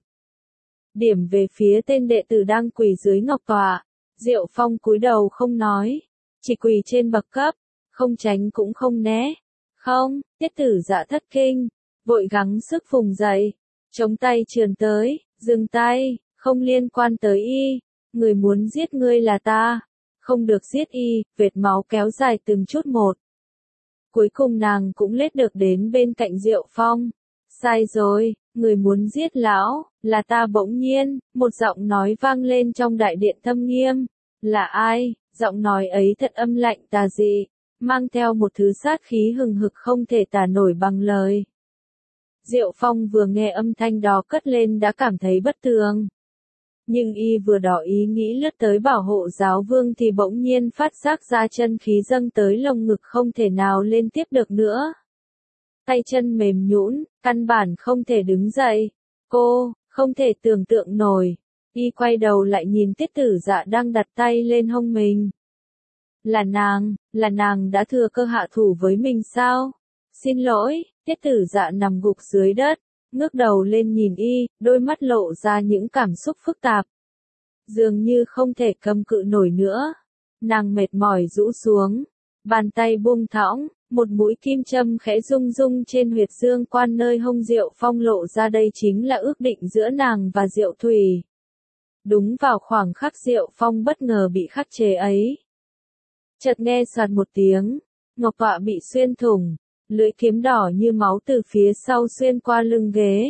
Speaker 1: Điểm về phía tên đệ tử đang quỳ dưới ngọc tọa. Diệu Phong cúi đầu không nói, chỉ quỳ trên bậc cấp, không tránh cũng không né. Không, Tiết Tử Dạ thất kinh, vội gắng sức phùng dậy, chống tay trườn tới, dừng tay, không liên quan tới y, người muốn giết ngươi là ta, không được giết y. Vệt máu kéo dài từng chút một. Cuối cùng nàng cũng lết được đến bên cạnh Diệu Phong. Sai rồi, người muốn giết lão, là ta. Bỗng nhiên, một giọng nói vang lên trong đại điện thâm nghiêm. Là ai? Giọng nói ấy thật âm lạnh tà dị, mang theo một thứ sát khí hừng hực không thể tả nổi bằng lời. Diệu Phong vừa nghe âm thanh đó cất lên đã cảm thấy bất thường. Nhưng y vừa đỏ ý nghĩ lướt tới bảo hộ giáo vương thì bỗng nhiên phát giác ra chân khí dâng tới lồng ngực không thể nào lên tiếp được nữa. Tay chân mềm nhũn, căn bản không thể đứng dậy. Cô, không thể tưởng tượng nổi. Y quay đầu lại nhìn Tiết Tử Dạ đang đặt tay lên hông mình. Là nàng đã thừa cơ hạ thủ với mình sao? Xin lỗi. Tiết Tử Dạ nằm gục dưới đất, ngước đầu lên nhìn y, đôi mắt lộ ra những cảm xúc phức tạp. Dường như không thể cầm cự nổi nữa. Nàng mệt mỏi rũ xuống, bàn tay buông thõng, một mũi kim châm khẽ rung rung trên huyệt dương quan nơi hông Diệu Phong lộ ra. Đây chính là ước định giữa nàng và Diệu Thủy. Đúng vào khoảng khắc Diệu Phong bất ngờ bị khắc chế ấy, chợt nghe soạt một tiếng, ngọc tọa bị xuyên thủng. Lưỡi kiếm đỏ như máu từ phía sau xuyên qua lưng ghế,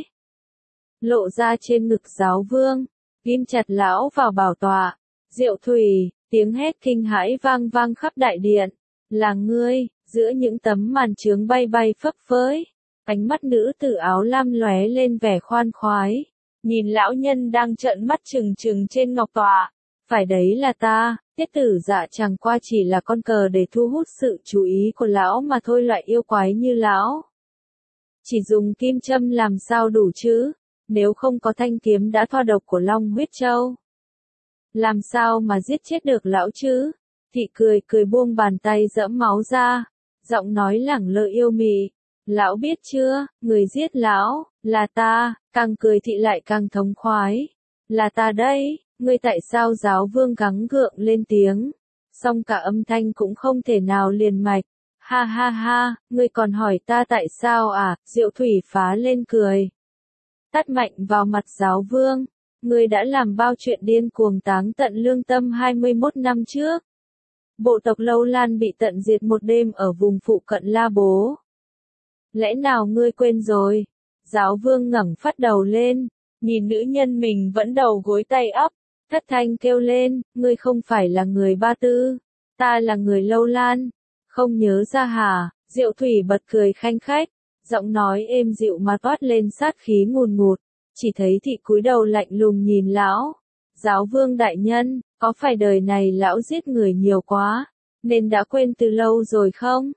Speaker 1: lộ ra trên ngực giáo vương, ghim chặt lão vào bảo tọa. Diệu Thủy, tiếng hét kinh hãi vang vang khắp đại điện. Là ngươi? Giữa những tấm màn chướng bay bay phấp phới, ánh mắt nữ tử áo lam lóe lên vẻ khoan khoái, nhìn lão nhân đang trợn mắt trừng trừng trên ngọc tọa. Phải đấy là ta. Tiết Tử Dạ chẳng qua chỉ là con cờ để thu hút sự chú ý của lão mà thôi. Loại yêu quái như lão, chỉ dùng kim châm làm sao đủ chứ? Nếu không có thanh kiếm đã thoa độc của Long Huyết Châu, làm sao mà giết chết được lão chứ? Thị cười buông bàn tay giẫm máu ra, giọng nói lẳng lơ yêu mị. Lão biết chưa, người giết lão, là ta. Càng cười thị lại càng thống khoái. Là ta đây, Ngươi tại sao? Giáo vương gắng gượng lên tiếng, song cả âm thanh cũng không thể nào liền mạch. Ha ha ha, ngươi còn hỏi ta tại sao à? Diệu Thủy phá lên cười, tát mạnh vào mặt giáo vương. Ngươi đã làm bao chuyện điên cuồng táng tận lương tâm 21 năm trước. Bộ tộc Lâu Lan bị tận diệt một đêm ở vùng phụ cận La Bố. Lẽ nào ngươi quên rồi? Giáo vương ngẩng phát đầu lên, nhìn nữ nhân mình vẫn đầu gối tay ấp, thất thanh kêu lên, ngươi không phải là người Ba Tư, ta là người Lâu Lan. Không nhớ ra hả? Diệu Thủy bật cười khanh khách, giọng nói êm dịu mà toát lên sát khí ngùn ngụt. Chỉ thấy thị cúi đầu lạnh lùng nhìn lão. Giáo vương đại nhân, có phải đời này lão giết người nhiều quá, nên đã quên từ lâu rồi không?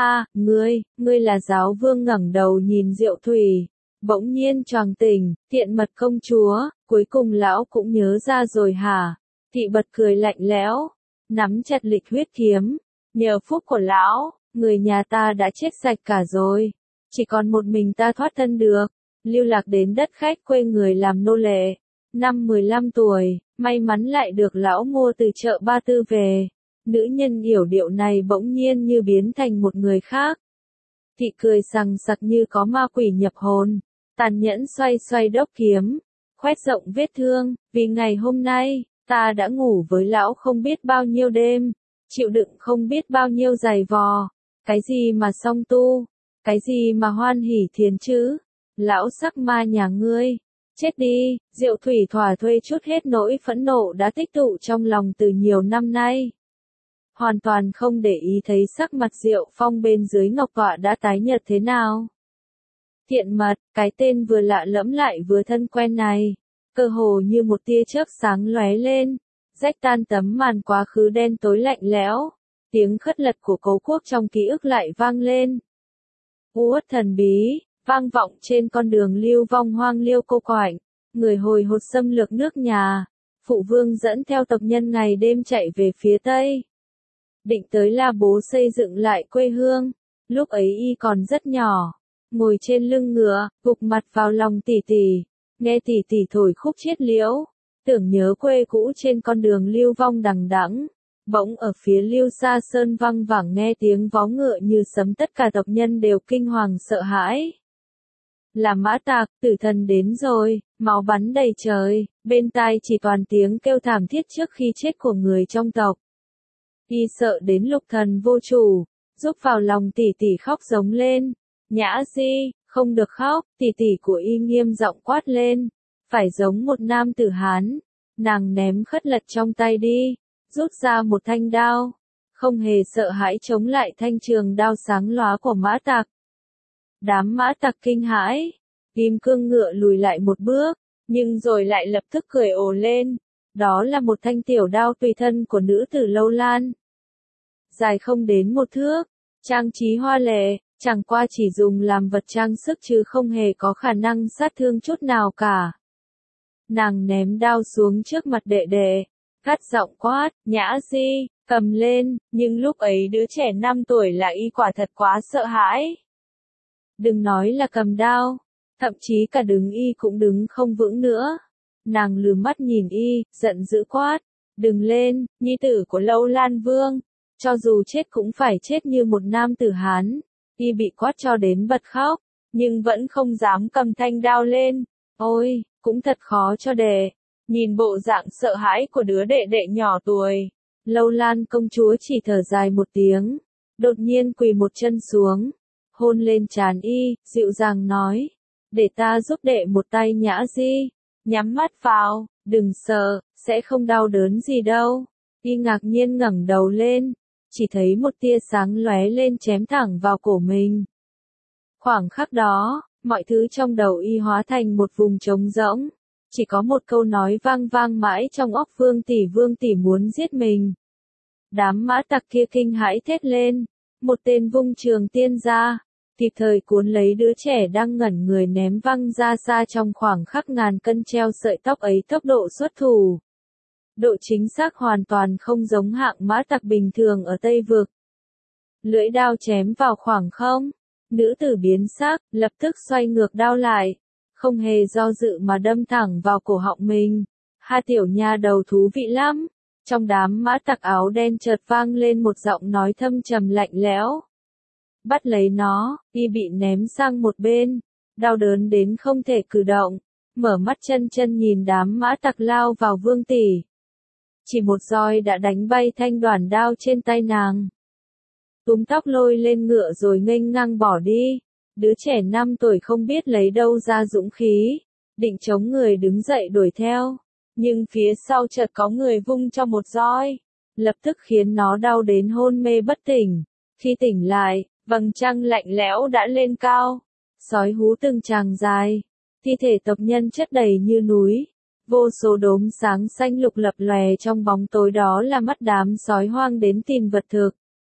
Speaker 1: Ngươi là giáo vương ngẩng đầu nhìn Diệu Thủy, bỗng nhiên choàng tỉnh, Tiện Mật công chúa, cuối cùng lão cũng nhớ ra rồi hả? Thị bật cười lạnh lẽo, nắm chặt lịch huyết kiếm, nhờ phúc của lão, người nhà ta đã chết sạch cả rồi, chỉ còn một mình ta thoát thân được, lưu lạc đến đất khách quê người làm nô lệ. Năm 15 tuổi, may mắn lại được lão mua từ chợ Ba Tư về. Nữ nhân yểu điệu này bỗng nhiên như biến thành một người khác. Thị cười sằng sặc như có ma quỷ nhập hồn, tàn nhẫn xoay xoay đốc kiếm, khoét rộng vết thương, vì ngày hôm nay, ta đã ngủ với lão không biết bao nhiêu đêm, chịu đựng không biết bao nhiêu giày vò, cái gì mà song tu, cái gì mà hoan hỉ thiền chứ, lão sắc ma nhà ngươi. Chết đi, Diệu Thủy thỏa thuê chút hết nỗi phẫn nộ đã tích tụ trong lòng từ nhiều năm nay. Hoàn toàn không để ý thấy sắc mặt Diệu Phong bên dưới ngọc tọa đã tái nhợt thế nào. Tiện Mật, cái tên vừa lạ lẫm lại vừa thân quen này, cơ hồ như một tia chớp sáng lóe lên, rách tan tấm màn quá khứ đen tối lạnh lẽo, tiếng khất lật của cấu quốc trong ký ức lại vang lên. Uất thần bí, vang vọng trên con đường lưu vong hoang liêu cô quạnh, người hồi hột xâm lược nước nhà, phụ vương dẫn theo tộc nhân ngày đêm chạy về phía Tây. Định tới La Bố xây dựng lại quê hương, lúc ấy y còn rất nhỏ, ngồi trên lưng ngựa, gục mặt vào lòng tỷ tỷ, nghe tỷ tỷ thổi khúc chiết liễu, tưởng nhớ quê cũ trên con đường lưu vong đằng đẵng. Bỗng ở phía Lưu Sa Sơn văng vẳng nghe tiếng vó ngựa như sấm, tất cả tộc nhân đều kinh hoàng sợ hãi. Là Mã Tạc, tử thần đến rồi, máu bắn đầy trời, bên tai chỉ toàn tiếng kêu thảm thiết trước khi chết của người trong tộc. Y sợ đến lục thần vô chủ, rúc vào lòng tỷ tỷ khóc giống lên. Nhã Di, không được khóc, tỷ tỷ của y nghiêm giọng quát lên, phải giống một nam tử Hán. Nàng ném khất lật trong tay đi, rút ra một thanh đao, không hề sợ hãi chống lại thanh trường đao sáng lóa của Mã Tạc. Đám Mã Tạc kinh hãi, Kim Cương ngựa lùi lại một bước, nhưng rồi lại lập tức cười ồ lên. Đó là một thanh tiểu đao tùy thân của nữ tử Lâu Lan. Dài không đến một thước, trang trí hoa lệ, chẳng qua chỉ dùng làm vật trang sức chứ không hề có khả năng sát thương chút nào cả. Nàng ném đao xuống trước mặt đệ đệ, cắt giọng quát, Nhã Di, cầm lên, nhưng lúc ấy đứa trẻ 5 tuổi là y quả thật quá sợ hãi. Đừng nói là cầm đao, thậm chí cả đứng y cũng đứng không vững nữa. Nàng lườm mắt nhìn y, giận dữ quát, đừng lên, nhi tử của Lâu Lan Vương, cho dù chết cũng phải chết như một nam tử Hán. Y bị quát cho đến bật khóc, nhưng vẫn không dám cầm thanh đao lên. Ôi, cũng thật khó cho đệ. Nhìn bộ dạng sợ hãi của đứa đệ đệ nhỏ tuổi, Lâu Lan công chúa chỉ thở dài một tiếng, đột nhiên quỳ một chân xuống, hôn lên trán y, dịu dàng nói, để ta giúp đệ một tay. Nhã Di, nhắm mắt vào, đừng sợ, sẽ không đau đớn gì đâu. Y ngạc nhiên ngẩng đầu lên, chỉ thấy một tia sáng lóe lên chém thẳng vào cổ mình. Khoảng khắc đó, mọi thứ trong đầu y hóa thành một vùng trống rỗng. Chỉ có một câu nói vang vang mãi trong óc, Vương tỷ muốn giết mình. Đám Mã Tặc kia kinh hãi thét lên, một tên vung trường tiên ra, kịp thời cuốn lấy đứa trẻ đang ngẩn người ném văng ra xa. Trong khoảng khắc ngàn cân treo sợi tóc ấy, tốc độ xuất thủ, độ chính xác hoàn toàn không giống hạng Mã Tặc bình thường ở Tây Vực. Lưỡi đao chém vào khoảng không, nữ tử biến sắc, lập tức xoay ngược đao lại, không hề do dự mà đâm thẳng vào cổ họng mình. Ha tiểu nha đầu thú vị lắm. Trong đám mã tặc áo đen chợt vang lên một giọng nói thâm trầm lạnh lẽo. Bắt lấy nó, y bị ném sang một bên, đau đớn đến không thể cử động, mở mắt chân chân nhìn đám mã tặc lao vào Vương tỷ. Chỉ một roi đã đánh bay thanh đoản đao trên tay nàng. Túm tóc lôi lên ngựa rồi nghênh ngang bỏ đi. Đứa trẻ 5 tuổi không biết lấy đâu ra dũng khí, định chống người đứng dậy đuổi theo, nhưng phía sau chợt có người vung cho một roi, lập tức khiến nó đau đến hôn mê bất tỉnh. Khi tỉnh lại, vầng trăng lạnh lẽo đã lên cao, sói hú từng tràng dài, thi thể tộc nhân chất đầy như núi, vô số đốm sáng xanh lục lập lòe trong bóng tối, đó là mắt đám sói hoang đến tìm vật thực.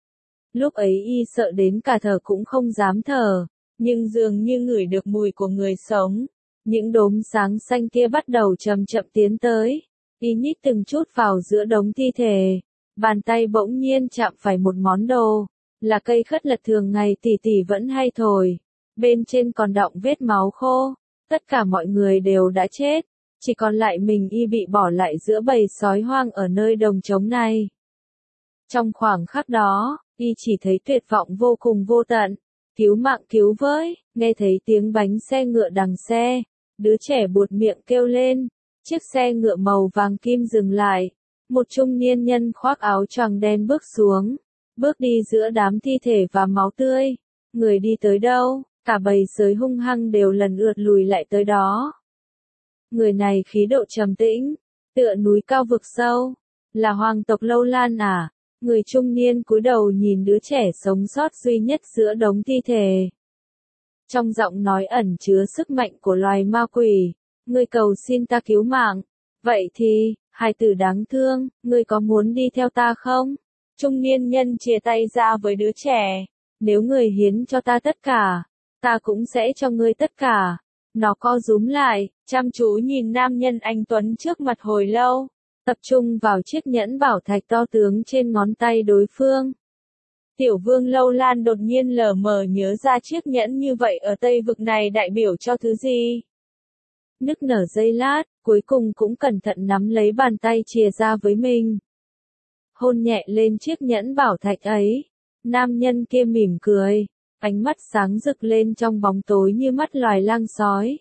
Speaker 1: Lúc ấy y sợ đến cả thở cũng không dám thở, nhưng dường như ngửi được mùi của người sống. Những đốm sáng xanh kia bắt đầu chậm chậm tiến tới, y nhích từng chút vào giữa đống thi thể. Bàn tay bỗng nhiên chạm phải một món đồ, là cây khất lật thường ngày tỷ tỷ vẫn hay thổi. Bên trên còn đọng vết máu khô, tất cả mọi người đều đã chết, chỉ còn lại mình y bị bỏ lại giữa bầy sói hoang ở nơi đồng trống này. Trong khoảng khắc đó, y chỉ thấy tuyệt vọng vô cùng vô tận. Cứu mạng cứu với, nghe thấy tiếng bánh xe ngựa đằng xe, đứa trẻ buột miệng kêu lên. Chiếc xe ngựa màu vàng kim dừng lại, một trung niên nhân khoác áo choàng đen bước xuống, bước đi giữa đám thi thể và máu tươi. Người đi tới đâu, cả bầy sói hung hăng đều lần lượt lùi lại tới đó. Người này khí độ trầm tĩnh, tựa núi cao vực sâu, là hoàng tộc Lâu Lan à? Người trung niên cúi đầu nhìn đứa trẻ sống sót duy nhất giữa đống thi thể. Trong giọng nói ẩn chứa sức mạnh của loài ma quỷ. Ngươi cầu xin ta cứu mạng. Vậy thì, hài tử đáng thương, ngươi có muốn đi theo ta không? Trung niên nhân chia tay ra với đứa trẻ. Nếu ngươi hiến cho ta tất cả, ta cũng sẽ cho ngươi tất cả. Nó co rúm lại, chăm chú nhìn nam nhân anh tuấn trước mặt hồi lâu, tập trung vào chiếc nhẫn bảo thạch to tướng trên ngón tay đối phương. Tiểu vương Lâu Lan đột nhiên lờ mờ nhớ ra chiếc nhẫn như vậy ở Tây vực này đại biểu cho thứ gì. Nức nở giây lát, cuối cùng cũng cẩn thận nắm lấy bàn tay chìa ra với mình. Hôn nhẹ lên chiếc nhẫn bảo thạch ấy. Nam nhân kia mỉm cười, ánh mắt sáng rực lên trong bóng tối như mắt loài lang sói.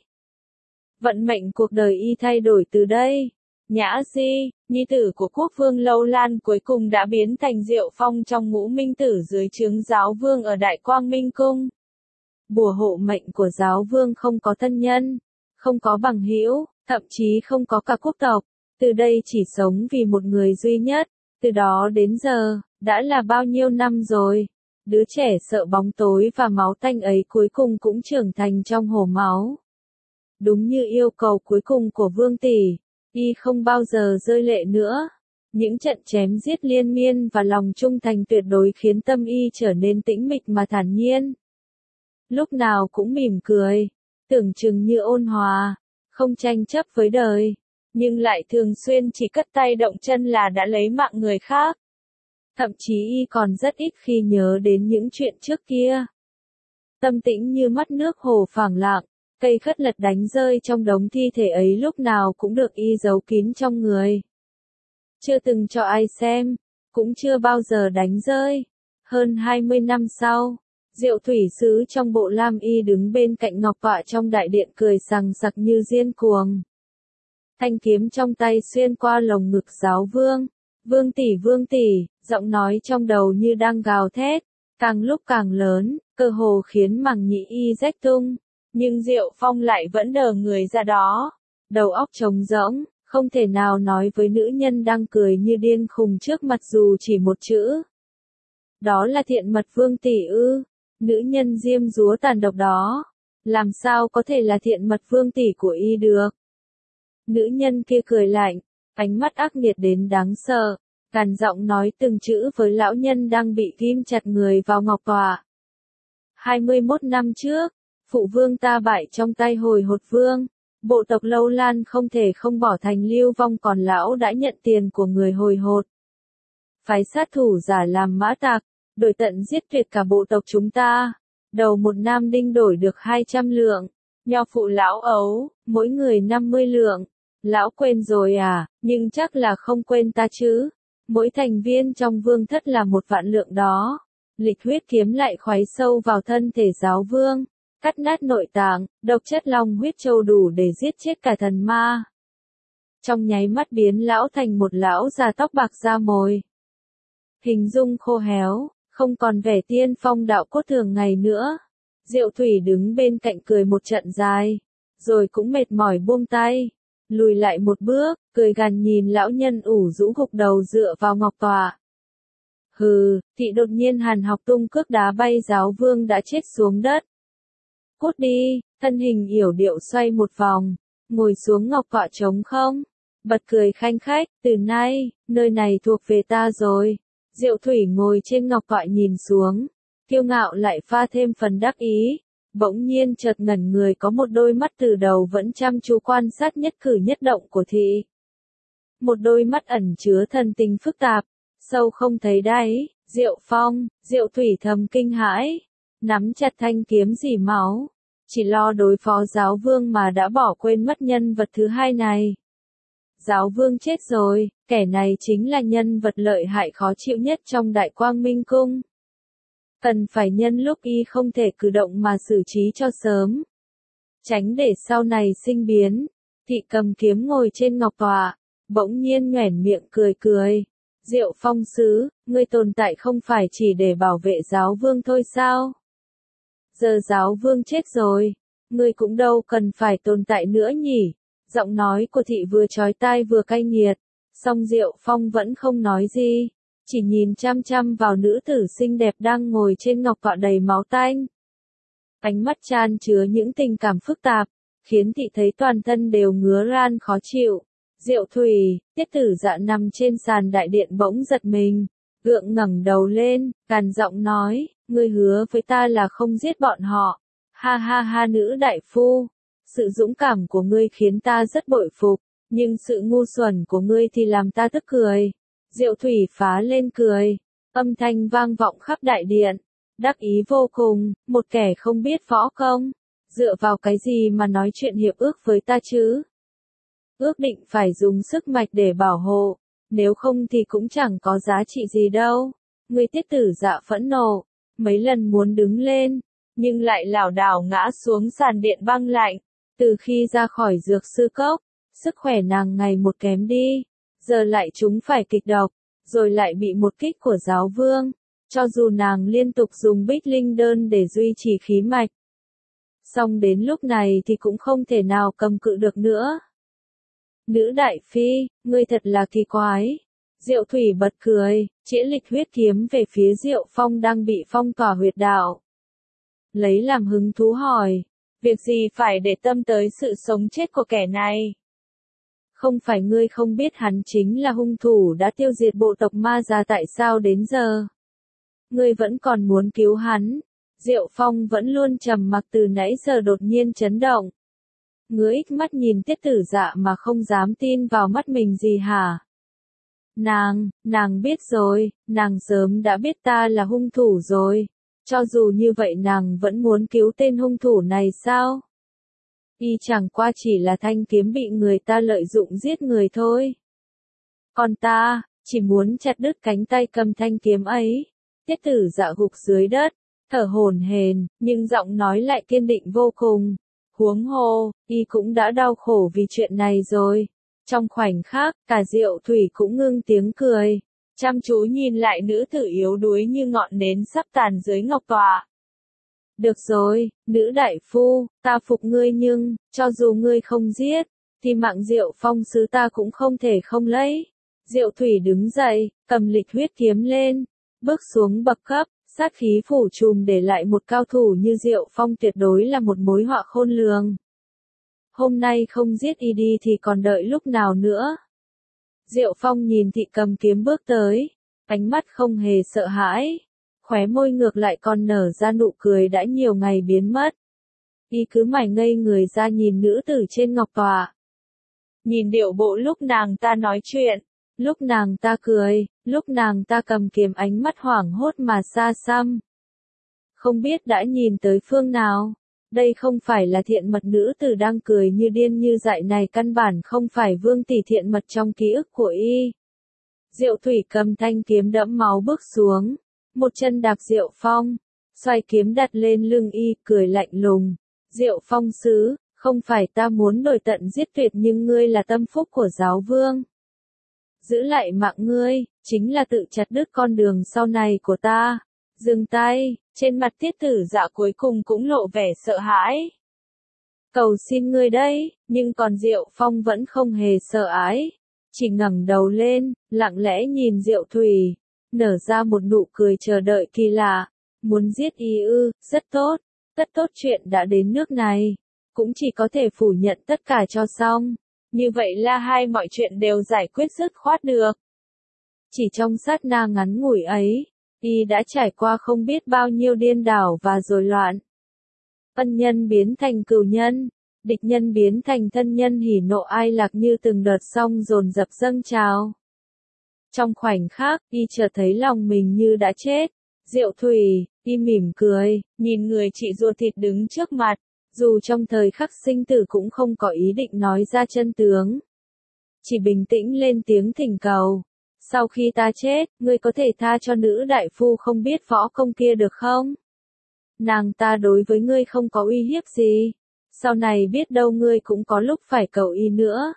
Speaker 1: Vận mệnh cuộc đời y thay đổi từ đây. Nhã Di, nhi tử của quốc vương Lâu Lan cuối cùng đã biến thành Diệu Phong trong ngũ minh tử dưới trướng giáo vương ở Đại Quang Minh Cung. Bùa hộ mệnh của giáo vương không có thân nhân, không có bằng hữu, thậm chí không có cả quốc tộc, từ đây chỉ sống vì một người duy nhất. Từ đó đến giờ, đã là bao nhiêu năm rồi, đứa trẻ sợ bóng tối và máu tanh ấy cuối cùng cũng trưởng thành trong hồ máu. Đúng như yêu cầu cuối cùng của Vương tỷ, y không bao giờ rơi lệ nữa. Những trận chém giết liên miên và lòng trung thành tuyệt đối khiến tâm y trở nên tĩnh mịch mà thản nhiên. Lúc nào cũng mỉm cười, tưởng chừng như ôn hòa, không tranh chấp với đời, nhưng lại thường xuyên chỉ cất tay động chân là đã lấy mạng người khác. Thậm chí y còn rất ít khi nhớ đến những chuyện trước kia. Tâm tĩnh như mắt nước hồ phẳng lặng, cây khất lật đánh rơi trong đống thi thể ấy lúc nào cũng được y giấu kín trong người. Chưa từng cho ai xem, cũng chưa bao giờ đánh rơi. Hơn 20 năm sau, Diệu thủy sứ trong bộ lam y đứng bên cạnh ngọc tọa trong đại điện cười sằng sặc như điên cuồng. Thanh kiếm trong tay xuyên qua lồng ngực giáo vương. Vương tỷ, giọng nói trong đầu như đang gào thét, càng lúc càng lớn, cơ hồ khiến màng nhĩ y rách tung. Nhưng Diệu Phong lại vẫn đờ người ra đó, đầu óc trống rỗng, không thể nào nói với nữ nhân đang cười như điên khùng trước mặt dù chỉ một chữ. Đó là thiện mật Vương tỷ ư? Nữ nhân diêm dúa tàn độc đó, làm sao có thể là thiện mật Vương tỷ của y được? Nữ nhân kia cười lạnh, ánh mắt ác nghiệt đến đáng sợ, gằn giọng nói từng chữ với lão nhân đang bị ghim chặt người vào ngọc tọa. 21 năm trước, phụ vương ta bại trong tay Hồi Hột Vương, bộ tộc Lâu Lan không thể không bỏ thành lưu vong, còn lão đã nhận tiền của người Hồi Hột. Phái sát thủ giả làm mã tặc, đổi tận giết tuyệt cả bộ tộc chúng ta. Đầu một nam đinh đổi được 200 lượng, nho phụ lão ấu, mỗi người 50 lượng. Lão quên rồi à, nhưng chắc là không quên ta chứ. Mỗi thành viên trong vương thất là một vạn lượng đó. Lịch huyết kiếm lại khoáy sâu vào thân thể giáo vương, cắt nát nội tạng, độc chất long huyết châu đủ để giết chết cả thần ma. Trong nháy mắt biến lão thành một lão già tóc bạc da mồi. Hình dung khô héo, không còn vẻ tiên phong đạo cốt thường ngày nữa. Diệu Thủy đứng bên cạnh cười một trận dài, rồi cũng mệt mỏi buông tay, lùi lại một bước, cười gằn nhìn lão nhân ủ rũ gục đầu dựa vào ngọc tọa. Hừ, thị đột nhiên Hàn Học tung cước đá bay giáo vương đã chết xuống đất. Cút đi, thân hình yểu điệu xoay một vòng, ngồi xuống ngọc tọa trống không, bật cười khanh khách, từ nay, nơi này thuộc về ta rồi. Diệu Thủy ngồi trên ngọc tọa nhìn xuống, kiêu ngạo lại pha thêm phần đắc ý, bỗng nhiên chợt ngẩn người có một đôi mắt từ đầu vẫn chăm chú quan sát nhất cử nhất động của thị. Một đôi mắt ẩn chứa thần tình phức tạp, sâu không thấy đáy. Diệu Phong, Diệu Thủy thầm kinh hãi, nắm chặt thanh kiếm rỉ máu, chỉ lo đối phó giáo vương mà đã bỏ quên mất nhân vật thứ hai này. Giáo vương chết rồi, kẻ này chính là nhân vật lợi hại khó chịu nhất trong Đại Quang Minh Cung. Cần phải nhân lúc y không thể cử động mà xử trí cho sớm, tránh để sau này sinh biến. Thị cầm kiếm ngồi trên ngọc tọa, bỗng nhiên nhoẻn miệng cười cười. Diệu Phong sứ, ngươi tồn tại không phải chỉ để bảo vệ giáo vương thôi sao? Giờ giáo vương chết rồi, ngươi cũng đâu cần phải tồn tại nữa nhỉ? Giọng nói của thị vừa chói tai vừa cay nghiệt, song Diệu Phong vẫn không nói gì, chỉ nhìn chăm chăm vào nữ tử xinh đẹp đang ngồi trên ngọc tọa đầy máu tanh. Ánh mắt chan chứa những tình cảm phức tạp, khiến thị thấy toàn thân đều ngứa ran khó chịu. Diệu Thủy, Tiết Tử Dạ nằm trên sàn đại điện bỗng giật mình, gượng ngẩng đầu lên, gằn giọng nói, ngươi hứa với ta là không giết bọn họ. Ha ha ha, nữ đại phu, sự dũng cảm của ngươi khiến ta rất bội phục, nhưng sự ngu xuẩn của ngươi thì làm ta tức cười. Diệu Thủy phá lên cười, âm thanh vang vọng khắp đại điện, đắc ý vô cùng, một kẻ không biết võ công, dựa vào cái gì mà nói chuyện hiệp ước với ta chứ? Ước định phải dùng sức mạch để bảo hộ, nếu không thì cũng chẳng có giá trị gì đâu. Người Tiết Tử Dạ phẫn nộ, mấy lần muốn đứng lên, nhưng lại lảo đảo ngã xuống sàn điện băng lạnh. Từ khi ra khỏi dược sư cốc, sức khỏe nàng ngày một kém đi, giờ lại trúng phải kịch độc, rồi lại bị một kích của giáo vương. Cho dù nàng liên tục dùng bích linh đơn để duy trì khí mạch, song đến lúc này thì cũng không thể nào cầm cự được nữa. Nữ đại phi, ngươi thật là kỳ quái. Diệu Thủy bật cười, chĩa lịch huyết kiếm về phía Diệu Phong đang bị phong tỏa huyệt đạo. Lấy làm hứng thú hỏi, việc gì phải để tâm tới sự sống chết của kẻ này? Không phải ngươi không biết hắn chính là hung thủ đã tiêu diệt bộ tộc ma gia tại sao đến giờ? Ngươi vẫn còn muốn cứu hắn? Diệu Phong vẫn luôn trầm mặc từ nãy giờ đột nhiên chấn động. Ngứa ích mắt nhìn Tiết Tử Dạ mà không dám tin vào mắt mình gì hả? Nàng biết rồi, nàng sớm đã biết ta là hung thủ rồi. Cho dù như vậy nàng vẫn muốn cứu tên hung thủ này sao? Y chẳng qua chỉ là thanh kiếm bị người ta lợi dụng giết người thôi. Còn ta, chỉ muốn chặt đứt cánh tay cầm thanh kiếm ấy. Tiết Tử Dạ gục dưới đất, thở hổn hển, nhưng giọng nói lại kiên định vô cùng. Huống hồ, y cũng đã đau khổ vì chuyện này rồi. Trong khoảnh khắc, cả Diệu Thủy cũng ngưng tiếng cười, chăm chú nhìn lại nữ tử yếu đuối như ngọn nến sắp tàn dưới ngọc tọa. Được rồi, nữ đại phu, ta phục ngươi nhưng, cho dù ngươi không giết, thì mạng Diệu Phong sứ ta cũng không thể không lấy. Diệu Thủy đứng dậy, cầm lịch huyết kiếm lên, bước xuống bậc cấp, sát khí phủ trùm để lại một cao thủ như Diệu Phong tuyệt đối là một mối họa khôn lường. Hôm nay không giết y đi thì còn đợi lúc nào nữa? Diệu Phong nhìn thị cầm kiếm bước tới, ánh mắt không hề sợ hãi, khóe môi ngược lại còn nở ra nụ cười đã nhiều ngày biến mất. Y cứ mải ngây người ra nhìn nữ tử trên ngọc tọa. Nhìn điệu bộ lúc nàng ta nói chuyện, lúc nàng ta cười, lúc nàng ta cầm kiếm, ánh mắt hoảng hốt mà xa xăm. Không biết đã nhìn tới phương nào, Đây không phải là thiện mật nữ tử đang cười như điên như dại này, căn bản không phải Vương tỷ thiện mật trong ký ức của y. Diệu Thủy cầm thanh kiếm đẫm máu bước xuống, một chân đạp Diệu Phong, xoay kiếm đặt lên lưng y, cười lạnh lùng. Diệu Phong sứ, không phải ta muốn đổi tận giết tuyệt, nhưng ngươi là tâm phúc của giáo vương. Giữ lại mạng ngươi, chính là tự chặt đứt con đường sau này của ta. Dừng tay, trên mặt Tiết Tử Dạ cuối cùng cũng lộ vẻ sợ hãi. Cầu xin ngươi đấy, nhưng còn Diệu Phong vẫn không hề sợ ái. Chỉ ngẩng đầu lên, lặng lẽ nhìn Diệu Thủy, nở ra một nụ cười chờ đợi kỳ lạ. Muốn giết y ư, rất tốt, tất tốt, chuyện đã đến nước này, cũng chỉ có thể phủ nhận tất cả cho xong. Như vậy là hai mọi chuyện đều giải quyết dứt khoát được. Chỉ trong sát na ngắn ngủi ấy, y đã trải qua không biết bao nhiêu điên đảo và rối loạn. Ân nhân biến thành cừu nhân, địch nhân biến thành thân nhân, hỉ nộ ai lạc như từng đợt sóng dồn dập dâng trào. Trong khoảnh khắc, y chợt thấy lòng mình như đã chết. Diệu Thủy, y mỉm cười, nhìn người chị ruột thịt đứng trước mặt, dù trong thời khắc sinh tử cũng không có ý định nói ra chân tướng. Chỉ bình tĩnh lên tiếng thỉnh cầu. Sau khi ta chết, ngươi có thể tha cho nữ đại phu không biết võ công kia được không? Nàng ta đối với ngươi không có uy hiếp gì. Sau này biết đâu ngươi cũng có lúc phải cầu y nữa.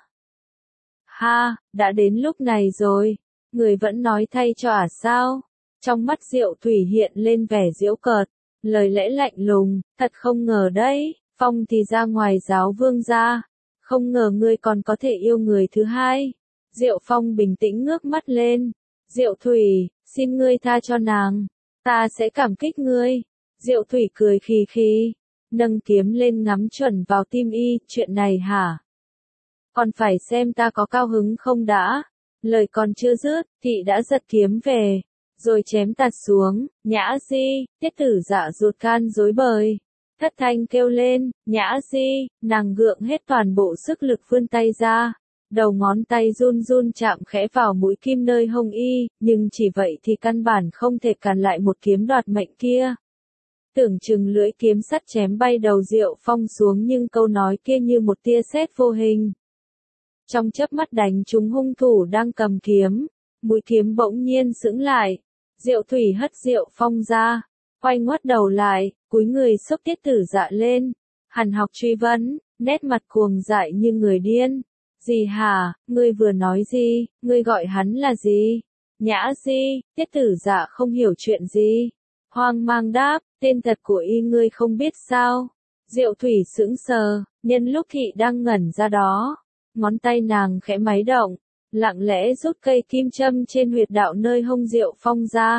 Speaker 1: Ha, đã đến lúc này rồi. Người vẫn nói thay cho sao? Trong mắt Diệu Thủy hiện lên vẻ giễu cợt, lời lẽ lạnh lùng, thật không ngờ đấy, Phong thì ra ngoài giáo vương ra, không ngờ ngươi còn có thể yêu người thứ hai. Diệu Phong bình tĩnh ngước mắt lên, Diệu Thủy, xin ngươi tha cho nàng, ta sẽ cảm kích ngươi. Diệu Thủy cười khì khì, nâng kiếm lên ngắm chuẩn vào tim y, chuyện này hả? Còn phải xem ta có cao hứng không đã. Lời còn chưa dứt, thị đã giật kiếm về, rồi chém tạt xuống. Nhã Di, Tiết Tử Dạ ruột gan rối bời, thất thanh kêu lên. Nhã Di, nàng gượng hết toàn bộ sức lực vươn tay ra, đầu ngón tay run run chạm khẽ vào mũi kim nơi hông y, nhưng chỉ vậy thì căn bản không thể cản lại một kiếm đoạt mệnh kia. Tưởng chừng lưỡi kiếm sắt chém bay đầu Diệu Phong xuống, nhưng câu nói kia như một tia sét vô hình, trong chớp mắt đánh trúng hung thủ đang cầm kiếm. Mũi kiếm bỗng nhiên sững lại. Diệu Thủy hất Diệu Phong ra, quay ngoắt đầu lại, cúi người xốc Tiết Tử Dạ lên, hằn học truy vấn, nét mặt cuồng dại như người điên. Gì hả, ngươi vừa nói gì, ngươi gọi hắn là gì? Nhã Di, Tiết Tử Dạ không hiểu chuyện gì. Hoang mang đáp, tên thật của y ngươi không biết sao? Diệu Thủy sững sờ, nhân lúc thị đang ngẩn ra đó, ngón tay nàng khẽ máy động, lặng lẽ rút cây kim châm trên huyệt đạo nơi hông Diệu Phong ra.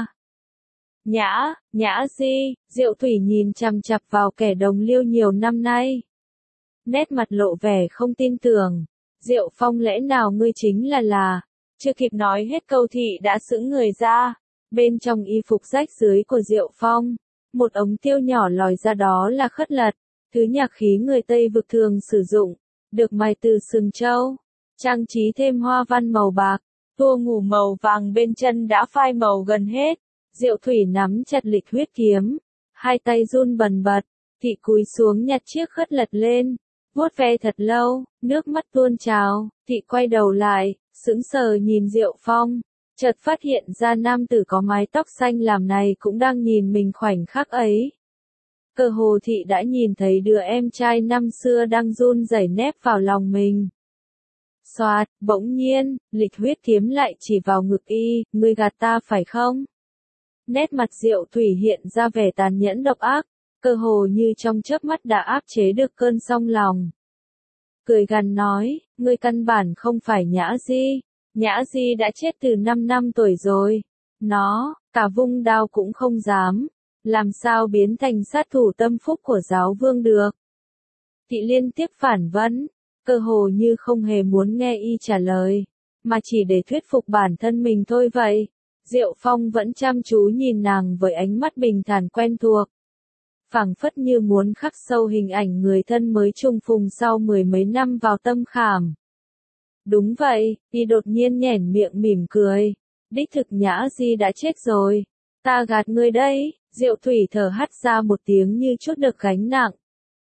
Speaker 1: Nhã Di, Diệu Thủy nhìn chằm chằm vào kẻ đồng liêu nhiều năm nay. Nét mặt lộ vẻ không tin tưởng. Diệu Phong, lẽ nào ngươi chính là... Chưa kịp nói hết câu thị đã sững người ra. Bên trong y phục rách rưới của Diệu Phong, một ống tiêu nhỏ lòi ra, đó là khất lật, thứ nhạc khí người Tây vực thường sử dụng, được mài từ sừng trâu, trang trí thêm hoa văn màu bạc, tua ngủ màu vàng bên chân đã phai màu gần hết. Diệu Thủy nắm chặt lịch huyết kiếm, hai tay run bần bật, thị cúi xuống nhặt chiếc khất lật lên, vuốt ve thật lâu, nước mắt tuôn trào, thị quay đầu lại, sững sờ nhìn Diệu Phong, chợt phát hiện ra nam tử có mái tóc xanh lam này cũng đang nhìn mình khoảnh khắc ấy. Cơ hồ thị đã nhìn thấy đứa em trai năm xưa đang run rẩy nép vào lòng mình. Xoạt, bỗng nhiên, lịch huyết kiếm lại chỉ vào ngực y, ngươi gạt ta phải không? Nét mặt Diệu Thủy hiện ra vẻ tàn nhẫn độc ác, cơ hồ như trong chớp mắt đã áp chế được cơn xông lòng. Cười gằn nói, ngươi căn bản không phải Nhã Di. Nhã Di đã chết từ 5 năm tuổi rồi. Nó, cả vung đao cũng không dám. Làm sao biến thành sát thủ tâm phúc của giáo vương được? Thị liên tiếp phản vấn, cơ hồ như không hề muốn nghe y trả lời, mà chỉ để thuyết phục bản thân mình thôi vậy. Diệu Phong vẫn chăm chú nhìn nàng với ánh mắt bình thản quen thuộc, phảng phất như muốn khắc sâu hình ảnh người thân mới chung phùng sau 10 mấy năm vào tâm khảm. Đúng vậy, y đột nhiên nhoẻn miệng mỉm cười. Đích thực Nhã Di đã chết rồi. Ta gạt ngươi đấy. Diệu Thủy thở hắt ra một tiếng như chút được gánh nặng.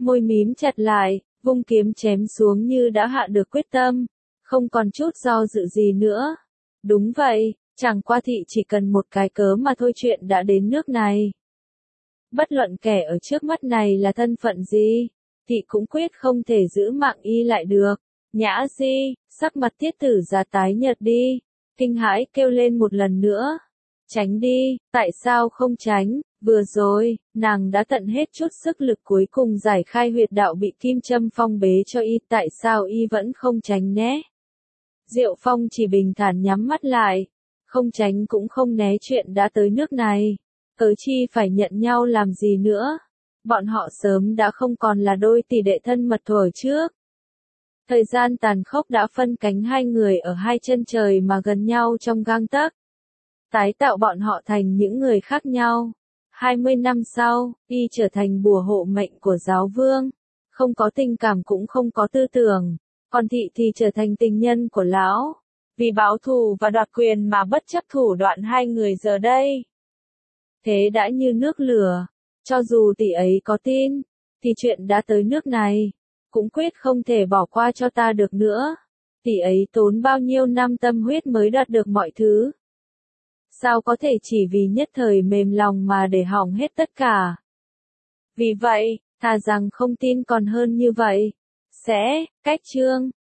Speaker 1: môi mím chặt lại, vung kiếm chém xuống như đã hạ được quyết tâm, không còn chút do dự gì nữa. Đúng vậy, chẳng qua thị chỉ cần một cái cớ mà thôi chuyện đã đến nước này. Bất luận kẻ ở trước mắt này là thân phận gì, thị cũng quyết không thể giữ mạng y lại được. Nhã Di, sắc mặt Tiết Tử Giá tái nhợt đi, kinh hãi kêu lên một lần nữa. Tránh đi, tại sao không tránh, vừa rồi, nàng đã tận hết chút sức lực cuối cùng giải khai huyệt đạo bị kim châm phong bế cho y, tại sao y vẫn không tránh nhé? Diệu Phong chỉ bình thản nhắm mắt lại, không tránh cũng không né, chuyện đã tới nước này, cớ chi phải nhận nhau làm gì nữa, bọn họ sớm đã không còn là đôi tỷ đệ thân mật thuở trước. Thời gian tàn khốc đã phân cánh hai người ở hai chân trời mà gần nhau trong gang tấc, tái tạo bọn họ thành những người khác nhau. 20 năm sau, y trở thành bùa hộ mệnh của giáo vương, không có tình cảm cũng không có tư tưởng, còn thị thì trở thành tình nhân của lão, vì báo thù và đoạt quyền mà bất chấp thủ đoạn hai người giờ đây. Thế đã như nước lửa, cho dù tỷ ấy có tin, thì chuyện đã tới nước này, cũng quyết không thể bỏ qua cho ta được nữa. Tỷ ấy tốn bao nhiêu năm tâm huyết mới đạt được mọi thứ. Sao có thể chỉ vì nhất thời mềm lòng mà để hỏng hết tất cả? Vì vậy, thà rằng không tin còn hơn như vậy. Sẽ, cách chương.